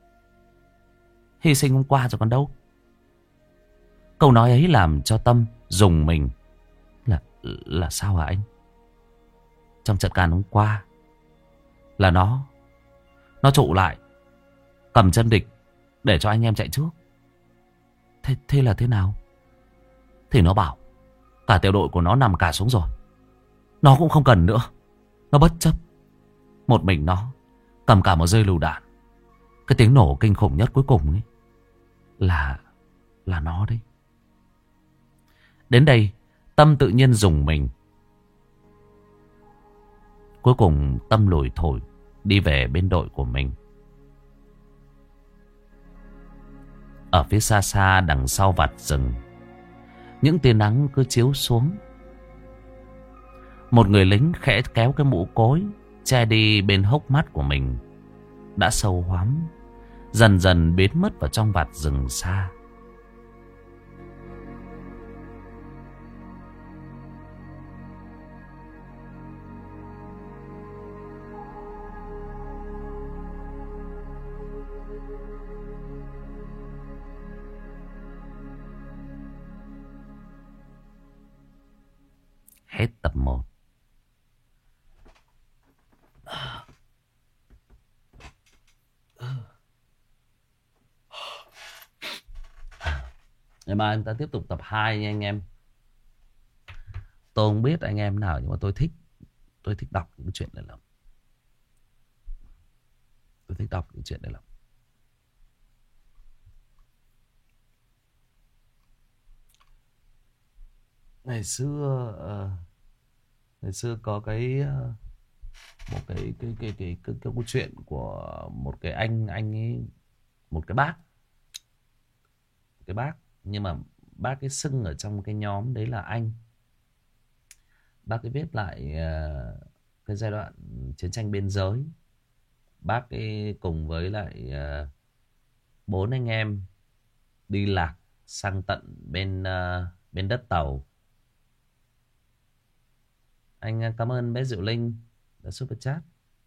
hy sinh hôm qua rồi còn đâu. Câu nói ấy làm cho Tâm rùng mình. Là là sao hả anh? Trong trận càn hôm qua là nó Nó trụ lại, cầm chân địch để cho anh em chạy trước. Thế, thế là thế nào? Thì nó bảo cả tiểu đội của nó nằm cả xuống rồi, nó cũng không cần nữa. Nó bất chấp. Một mình nó cầm cả một dây lựu đạn. Cái tiếng nổ kinh khủng nhất cuối cùng ấy Là Là nó đấy. Đến đây Tâm tự nhiên rùng mình. Cuối cùng Tâm lủi thổi đi về bên đội của mình. Ở phía xa xa đằng sau vạt rừng, những tia nắng cứ chiếu xuống. Một người lính khẽ kéo cái mũ cối che đi bên hốc mắt của mình, đã sâu hoắm, dần dần biến mất vào trong vạt rừng xa. Hết tập một. Ngày mai chúng ta tiếp tục tập hai nha anh em. Tôi không biết anh em nào, nhưng mà tôi thích Tôi thích đọc những chuyện này lắm. Tôi thích đọc những chuyện này lắm. Ngày xưa uh, Ngày xưa có cái uh, Một cái cái cái cái cái, cái, cái câu chuyện của một cái anh Anh ấy, một cái bác Cái bác Nhưng mà bác ấy xưng ở trong cái nhóm đấy là anh. Bác ấy viết lại uh, cái giai đoạn chiến tranh biên giới. Bác ấy cùng với lại uh, bốn anh em đi lạc sang tận bên uh, bên đất Tàu. Anh cảm ơn bé Diệu Linh đã super chat.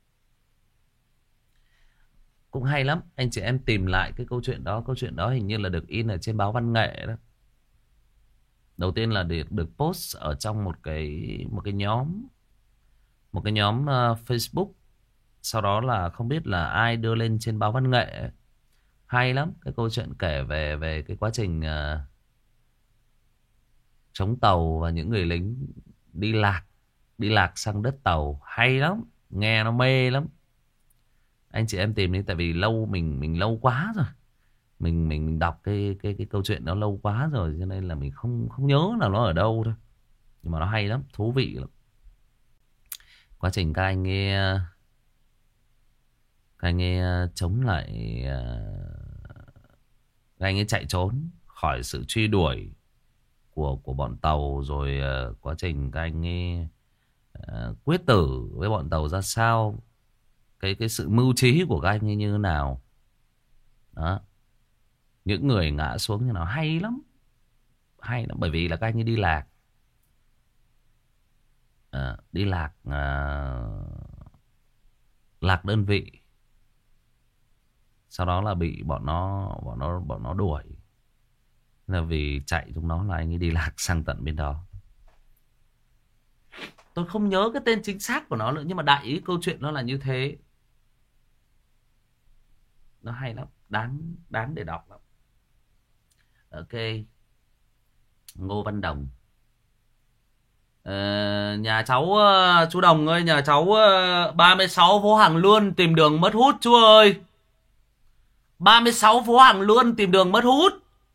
Cũng hay lắm. Anh chị em tìm lại cái câu chuyện đó. Câu chuyện đó hình như là được in ở trên báo Văn Nghệ đó. Đầu tiên là được, được post ở trong một cái một cái nhóm một cái nhóm uh, Facebook. Sau đó là không biết là ai đưa lên trên báo Văn Nghệ. Hay lắm. Cái câu chuyện kể về về cái quá trình uh, chống Tàu và những người lính đi lạc đi lạc sang đất Tàu. Hay lắm, nghe nó mê lắm. Anh chị em tìm đi, tại vì lâu mình mình lâu quá rồi. Mình mình mình đọc cái cái cái câu chuyện đó lâu quá rồi, cho nên là mình không không nhớ là nó ở đâu thôi. Nhưng mà nó hay lắm, thú vị lắm. Quá trình các anh ấy các anh ấy chống lại, các anh ấy chạy trốn khỏi sự truy đuổi của của bọn Tàu, rồi quá trình các anh ấy Uh, quyết tử với bọn Tàu ra sao, cái cái sự mưu trí của các anh ấy như thế nào đó, những người ngã xuống như thế nào. Hay lắm, hay lắm. Bởi vì là các anh ấy đi lạc uh, đi lạc uh, lạc đơn vị, sau đó là bị bọn nó bọn nó bọn nó đuổi. Là vì chạy chúng nó là anh ấy đi lạc sang tận bên đó. Tôi không nhớ cái tên chính xác của nó nữa, nhưng mà đại ý câu chuyện nó là như thế. Nó hay lắm, đáng đáng để đọc lắm. Ok. Ngô Văn Đồng. Ờ, nhà cháu chú Đồng ơi, nhà cháu ba mươi sáu phố Hàng Luân tìm đường mất hút chú ơi. ba mươi sáu phố Hàng Luân tìm đường mất hút.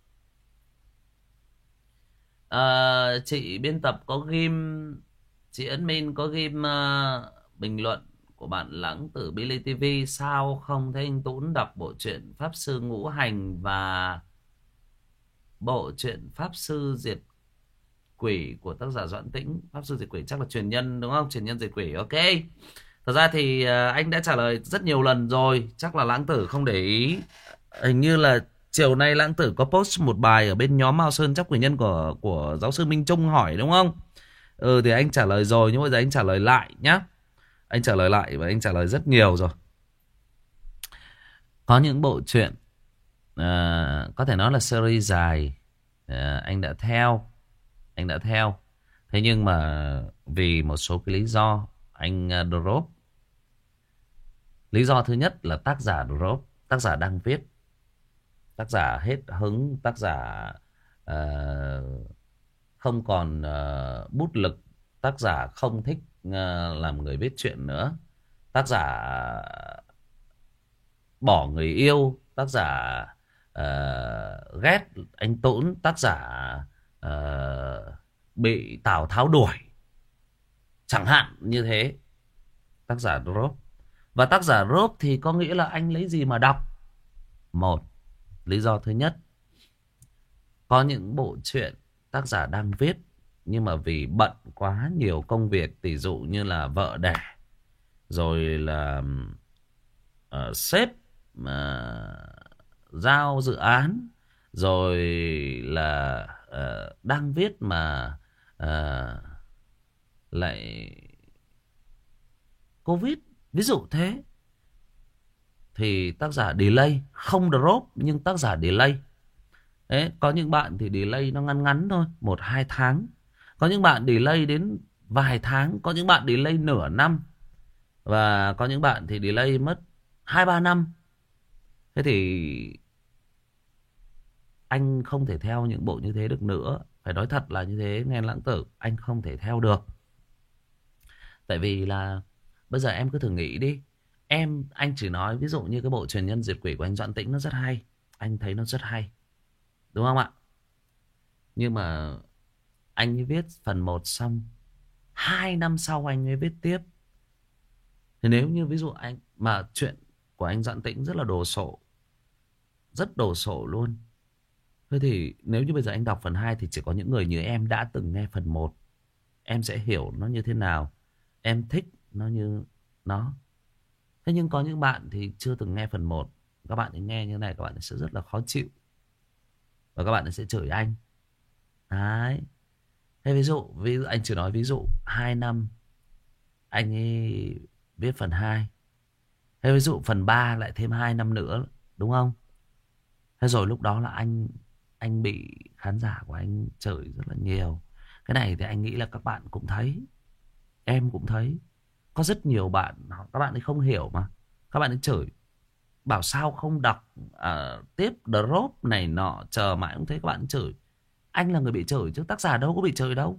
Ờ, chị biên tập có ghim, chị admin có ghim uh, bình luận của bạn Lãng Tử Billy ti vi. Sao không thấy anh Tún đọc bộ truyện Pháp Sư Ngũ Hành và bộ truyện Pháp Sư Diệt Quỷ của tác giả Doãn Tĩnh? Pháp Sư Diệt Quỷ chắc là truyền nhân đúng không? Truyền nhân diệt quỷ, ok. Thật ra thì uh, anh đã trả lời rất nhiều lần rồi. Chắc là Lãng Tử không để ý. Hình như là chiều nay Lãng Tử có post một bài ở bên nhóm Mao Sơn Chắc Quỷ Nhân của, của giáo sư Minh Trung hỏi đúng không? Ừ thì anh trả lời rồi, nhưng bây giờ anh trả lời lại nhá. Anh trả lời lại và anh trả lời rất nhiều rồi. Có những bộ truyện uh, có thể nói là series dài, uh, anh đã theo Anh đã theo Thế nhưng mà vì một số cái lý do anh uh, drop. Lý do thứ nhất là tác giả drop. Tác giả đang viết Tác giả hết hứng, tác giả ờ, không còn ờ, bút lực, tác giả không thích ờ, làm người viết truyện nữa, tác giả bỏ người yêu, tác giả ờ, ghét anh Tốn, tác giả ờ, bị Tào Tháo đuổi, chẳng hạn như thế. Tác giả drop. Và tác giả drop thì có nghĩa là anh lấy gì mà đọc? Một, lý do thứ nhất, có những bộ truyện tác giả đang viết nhưng mà vì bận quá nhiều công việc, ví dụ như là vợ đẻ, rồi là uh, sếp uh, giao dự án, rồi là uh, đang viết mà uh, lại Covid, ví dụ thế, thì tác giả delay, không drop nhưng tác giả delay. Đấy, có những bạn thì delay nó ngắn ngắn thôi, một hai tháng. Có những bạn delay đến vài tháng, có những bạn delay nửa năm, và có những bạn thì delay mất hai ba năm. Thế thì anh không thể theo những bộ như thế được nữa. Phải nói thật là như thế, nghe Lãng Tử, anh không thể theo được. Tại vì là bây giờ em cứ thử nghĩ đi. Em, anh chỉ nói ví dụ như cái bộ Truyền Nhân Diệt Quỷ của anh Doãn Tĩnh nó rất hay. Anh thấy nó rất hay, đúng không ạ? Nhưng mà anh ấy viết phần một xong, hai năm sau anh ấy viết tiếp. Thì nếu như ví dụ anh, mà chuyện của anh Doãn Tĩnh rất là đồ sộ, rất đồ sộ luôn. Thế thì nếu như bây giờ anh đọc phần hai thì chỉ có những người như em đã từng nghe phần một, em sẽ hiểu nó như thế nào, em thích nó như nó. Thế nhưng có những bạn thì chưa từng nghe phần một, các bạn ấy nghe như này các bạn ấy sẽ rất là khó chịu, và các bạn ấy sẽ chửi anh. Đấy. Thế ví dụ, ví dụ anh chỉ nói ví dụ hai năm anh ấy viết phần hai. Thế ví dụ phần ba lại thêm hai năm nữa, đúng không? Thế rồi lúc đó là anh anh bị khán giả của anh chửi rất là nhiều. Cái này thì anh nghĩ là các bạn cũng thấy, em cũng thấy. Có rất nhiều bạn, các bạn ấy không hiểu mà. Các bạn ấy chửi, bảo sao không đọc uh, tiếp drop này nọ, chờ mãi không thấy, các bạn chửi. Anh là người bị chửi chứ tác giả đâu có bị chửi đâu.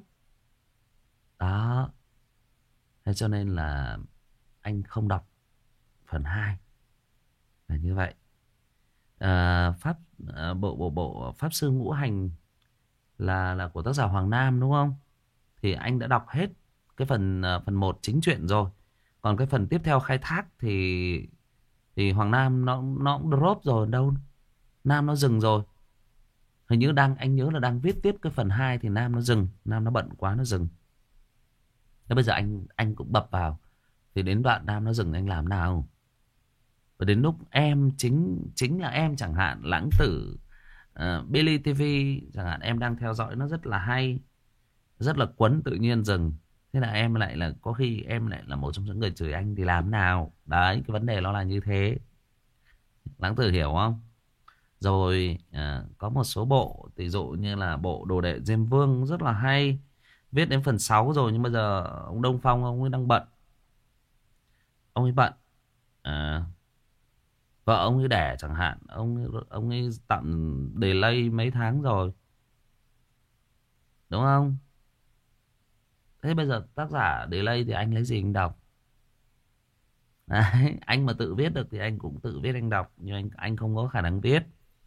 Đó. Thế cho nên là anh không đọc phần hai là như vậy. À, pháp à, bộ bộ bộ Pháp Sư Ngũ Hành là là của tác giả Hoàng Nam, đúng không? Thì anh đã đọc hết cái phần à, phần một chính truyện rồi. Còn cái phần tiếp theo khai thác thì thì Hoàng Nam nó nó cũng drop rồi đâu. Nam nó dừng rồi. Hình như đang, anh nhớ là đang viết tiếp cái phần hai thì Nam nó dừng, Nam nó bận quá nó dừng. Thế bây giờ anh anh cũng bập vào, thì đến đoạn Nam nó dừng anh làm nào? Và đến lúc em, chính chính là em chẳng hạn, Lãng Tử, uh, Billy ti vi chẳng hạn, em đang theo dõi nó rất là hay, rất là quấn, tự nhiên dừng. Thế là em lại là, có khi em lại là một trong những người chửi anh thì làm nào? Đấy, cái vấn đề nó là như thế. Lãng Tử hiểu không? Rồi à, có một số bộ, ví dụ như là bộ Đồ Đệ Diêm Vương rất là hay, viết đến phần sáu rồi, nhưng bây giờ ông Đông Phong ông ấy đang bận, ông ấy bận à, vợ ông ấy đẻ chẳng hạn, ông ông ấy tạm delay mấy tháng rồi, đúng không? Thế bây giờ tác giả delay thì anh lấy gì anh đọc? Đấy, anh mà tự viết được thì anh cũng tự viết anh đọc, nhưng anh anh không có khả năng viết.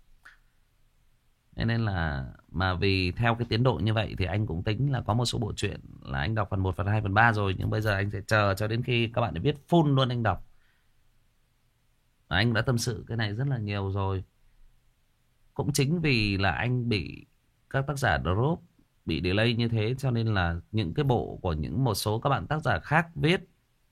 Thế nên là, mà vì theo cái tiến độ như vậy thì anh cũng tính là có một số bộ truyện là anh đọc phần một, phần hai, phần ba rồi, nhưng bây giờ anh sẽ chờ cho đến khi các bạn ấy viết full luôn anh đọc. Anh đã tâm sự cái này rất là nhiều rồi. Cũng chính vì là anh bị các tác giả drop, bị delay như thế, cho nên là những cái bộ của những một số các bạn tác giả khác viết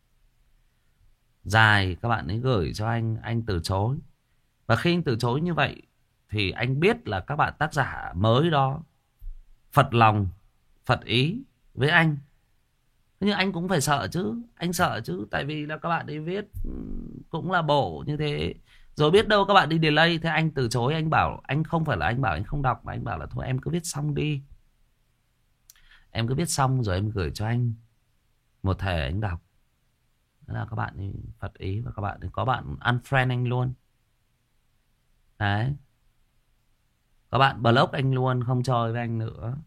dài, các bạn ấy gửi cho anh, anh từ chối. Và khi anh từ chối như vậy thì anh biết là các bạn tác giả mới đó phật lòng, phật ý với anh. Nhưng anh cũng phải sợ chứ, anh sợ chứ, tại vì là các bạn ấy viết cũng là bộ như thế. Rồi biết đâu các bạn đi delay, thế anh từ chối, anh bảo, anh không phải là anh bảo anh không đọc, mà anh bảo là thôi em cứ viết xong đi. Em cứ viết xong rồi em gửi cho anh, một thể anh đọc. Thế là các bạn ấy phật ý, và các bạn ấy có bạn unfriend anh luôn. Đấy. Các bạn block anh luôn, không chơi với anh nữa.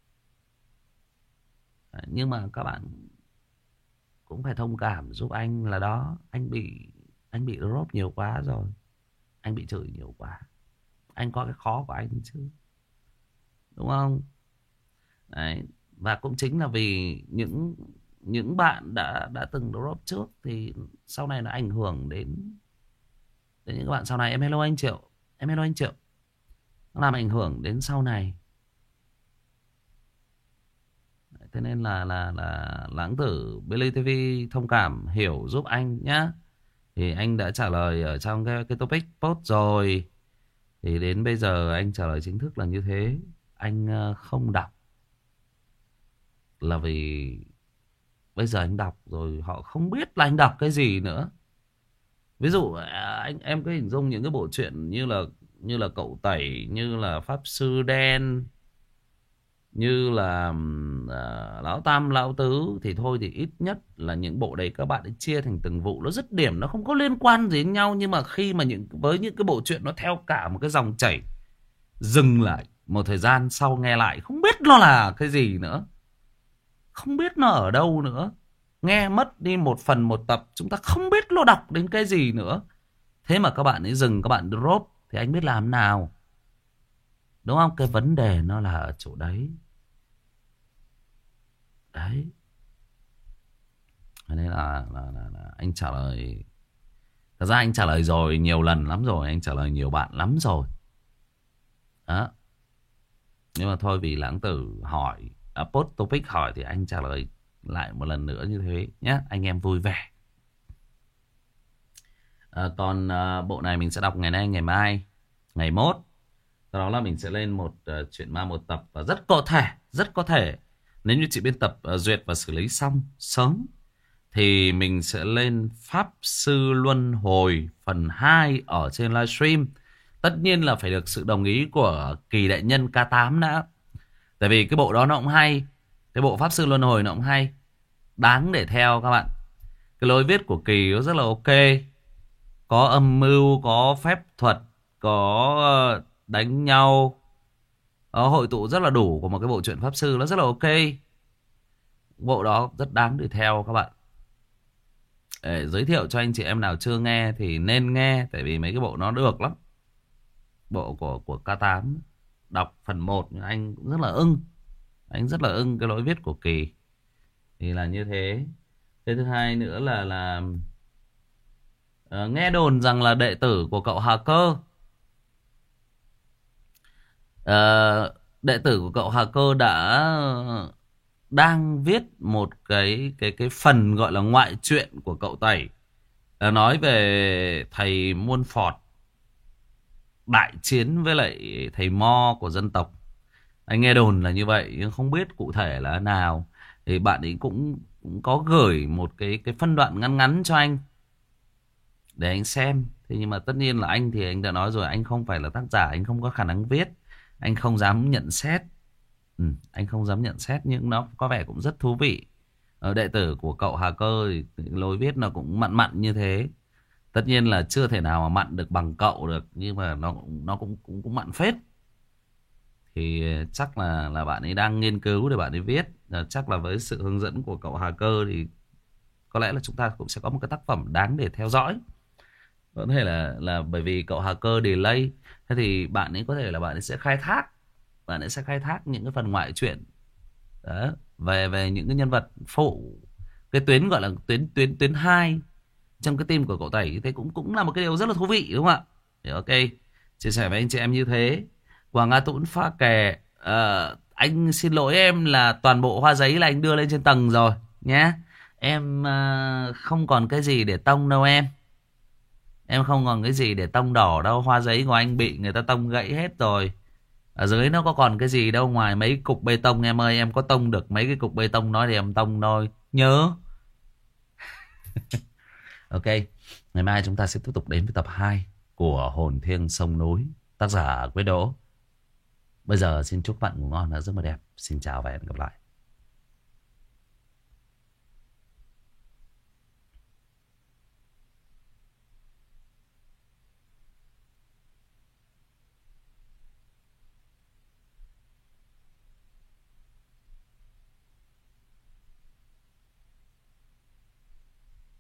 Nhưng mà các bạn cũng phải thông cảm giúp anh là đó, anh bị anh bị drop nhiều quá rồi, anh bị chửi nhiều quá. Anh có cái khó của anh chứ, đúng không? Đấy. Và cũng chính là vì những những bạn đã đã từng drop trước thì sau này nó ảnh hưởng đến đến những các bạn sau này. Em hello anh Triệu, em hello anh Triệu, nó làm ảnh hưởng đến sau này. Thế nên là là là lãng tử Billy ti vi thông cảm hiểu giúp anh nhá. Thì anh đã trả lời ở trong cái cái topic post rồi. Thì đến bây giờ anh trả lời chính thức là như thế. Anh ờ, không đọc là vì bây giờ anh đọc rồi họ không biết là anh đọc cái gì nữa. Ví dụ à, anh em cứ hình dung những cái bộ truyện như là như là Cậu Tẩy, như là Pháp Sư Đen, như là uh, Lão Tam Lão Tứ, thì thôi thì ít nhất là những bộ đấy các bạn ấy chia thành từng vụ, nó dứt điểm, nó không có liên quan gì đến nhau. Nhưng mà khi mà những với những cái bộ truyện nó theo cả một cái dòng chảy, dừng lại một thời gian sau nghe lại không biết nó là cái gì nữa, không biết nó ở đâu nữa, nghe mất đi một phần một tập, chúng ta không biết nó đọc đến cái gì nữa. Thế mà các bạn ấy dừng, các bạn drop thì anh biết làm nào, đúng không? Cái vấn đề nó là ở chỗ đấy. Đấy. Thế nên là, là, là, là anh trả lời. Thật ra anh trả lời rồi nhiều lần lắm rồi, anh trả lời nhiều bạn lắm rồi. Đó. Nhưng mà thôi vì lãng tử hỏi, à, post topic hỏi thì anh trả lời lại một lần nữa như thế nhé. Anh em vui vẻ. À, còn à, bộ này mình sẽ đọc ngày nay, ngày mai, ngày mốt. Sau đó là mình sẽ lên một uh, chuyện ma một tập. Và rất có thể, rất có thể nếu như chị biên tập uh, duyệt và xử lý xong sớm thì mình sẽ lên Pháp Sư Luân Hồi phần hai ở trên livestream. Tất nhiên là phải được sự đồng ý của Kỳ đại nhân K tám đã. Tại vì cái bộ đó nó cũng hay. Cái bộ Pháp Sư Luân Hồi nó cũng hay, đáng để theo các bạn. Cái lối viết của Kỳ nó rất là ok. Có âm mưu, có phép thuật, có đánh nhau, có hội tụ rất là đủ của một cái bộ truyện Pháp Sư. Nó rất là ok. Bộ đó rất đáng để theo các bạn. Để giới thiệu cho anh chị em nào chưa nghe thì nên nghe. Tại vì mấy cái bộ nó được lắm. Bộ của của K tám, đọc phần một anh cũng rất là ưng. Anh rất là ưng cái lối viết của Kỳ. Thì là như thế. Cái thứ hai nữa là là uh, nghe đồn rằng là đệ tử của cậu Hà Cơ, uh, đệ tử của cậu Hà Cơ đã đang viết một cái cái cái phần gọi là ngoại truyện của cậu Tẩy, uh, nói về thầy Muôn Phọt đại chiến với lại thầy Mo của dân tộc. Anh nghe đồn là như vậy nhưng không biết cụ thể là nào. Thì bạn ấy cũng, cũng có gửi một cái cái phân đoạn ngắn ngắn cho anh để anh xem. Thế nhưng mà tất nhiên là anh thì anh đã nói rồi, anh không phải là tác giả, anh không có khả năng viết, anh không dám nhận xét. ừ, Anh không dám nhận xét nhưng nó có vẻ cũng rất thú vị. Ở đệ tử của cậu Hà Cơ thì lối viết nó cũng mặn mặn như thế. Tất nhiên là chưa thể nào mà mặn được bằng cậu được, nhưng mà nó nó cũng cũng cũng mặn phết. Thì chắc là là bạn ấy đang nghiên cứu để bạn ấy viết. Chắc là với sự hướng dẫn của cậu Hà Cơ thì có lẽ là chúng ta cũng sẽ có một cái tác phẩm đáng để theo dõi. Có thể là là bởi vì cậu Hà Cơ delay, thế thì bạn ấy có thể là bạn ấy sẽ khai thác, bạn ấy sẽ khai thác những cái phần ngoại truyện đó, về về những cái nhân vật phụ, cái tuyến gọi là tuyến tuyến tuyến hai trong cái team của cậu Tẩy. Thế cũng cũng là một cái điều rất là thú vị, đúng không ạ? Thì ok, chia sẻ với anh chị em như thế. Quảng Nga Tũng pha kè, uh, anh xin lỗi em là toàn bộ hoa giấy là anh đưa lên trên tầng rồi nhé. Em uh, không còn cái gì để tông đâu em. Em không còn cái gì để tông đỏ đâu. Hoa giấy của anh bị người ta tông gãy hết rồi. Ở dưới nó có còn cái gì đâu ngoài mấy cục bê tông em ơi. Em có tông được mấy cái cục bê tông đó thì em tông thôi. Nhớ. Ok. Ngày mai chúng ta sẽ tiếp tục đến với tập hai của Hồn Thiêng Sông Núi, tác giả Quế Đỗ. Bây giờ xin chúc bạn ngủ ngon và giấc mơ đẹp. Xin chào và hẹn gặp lại.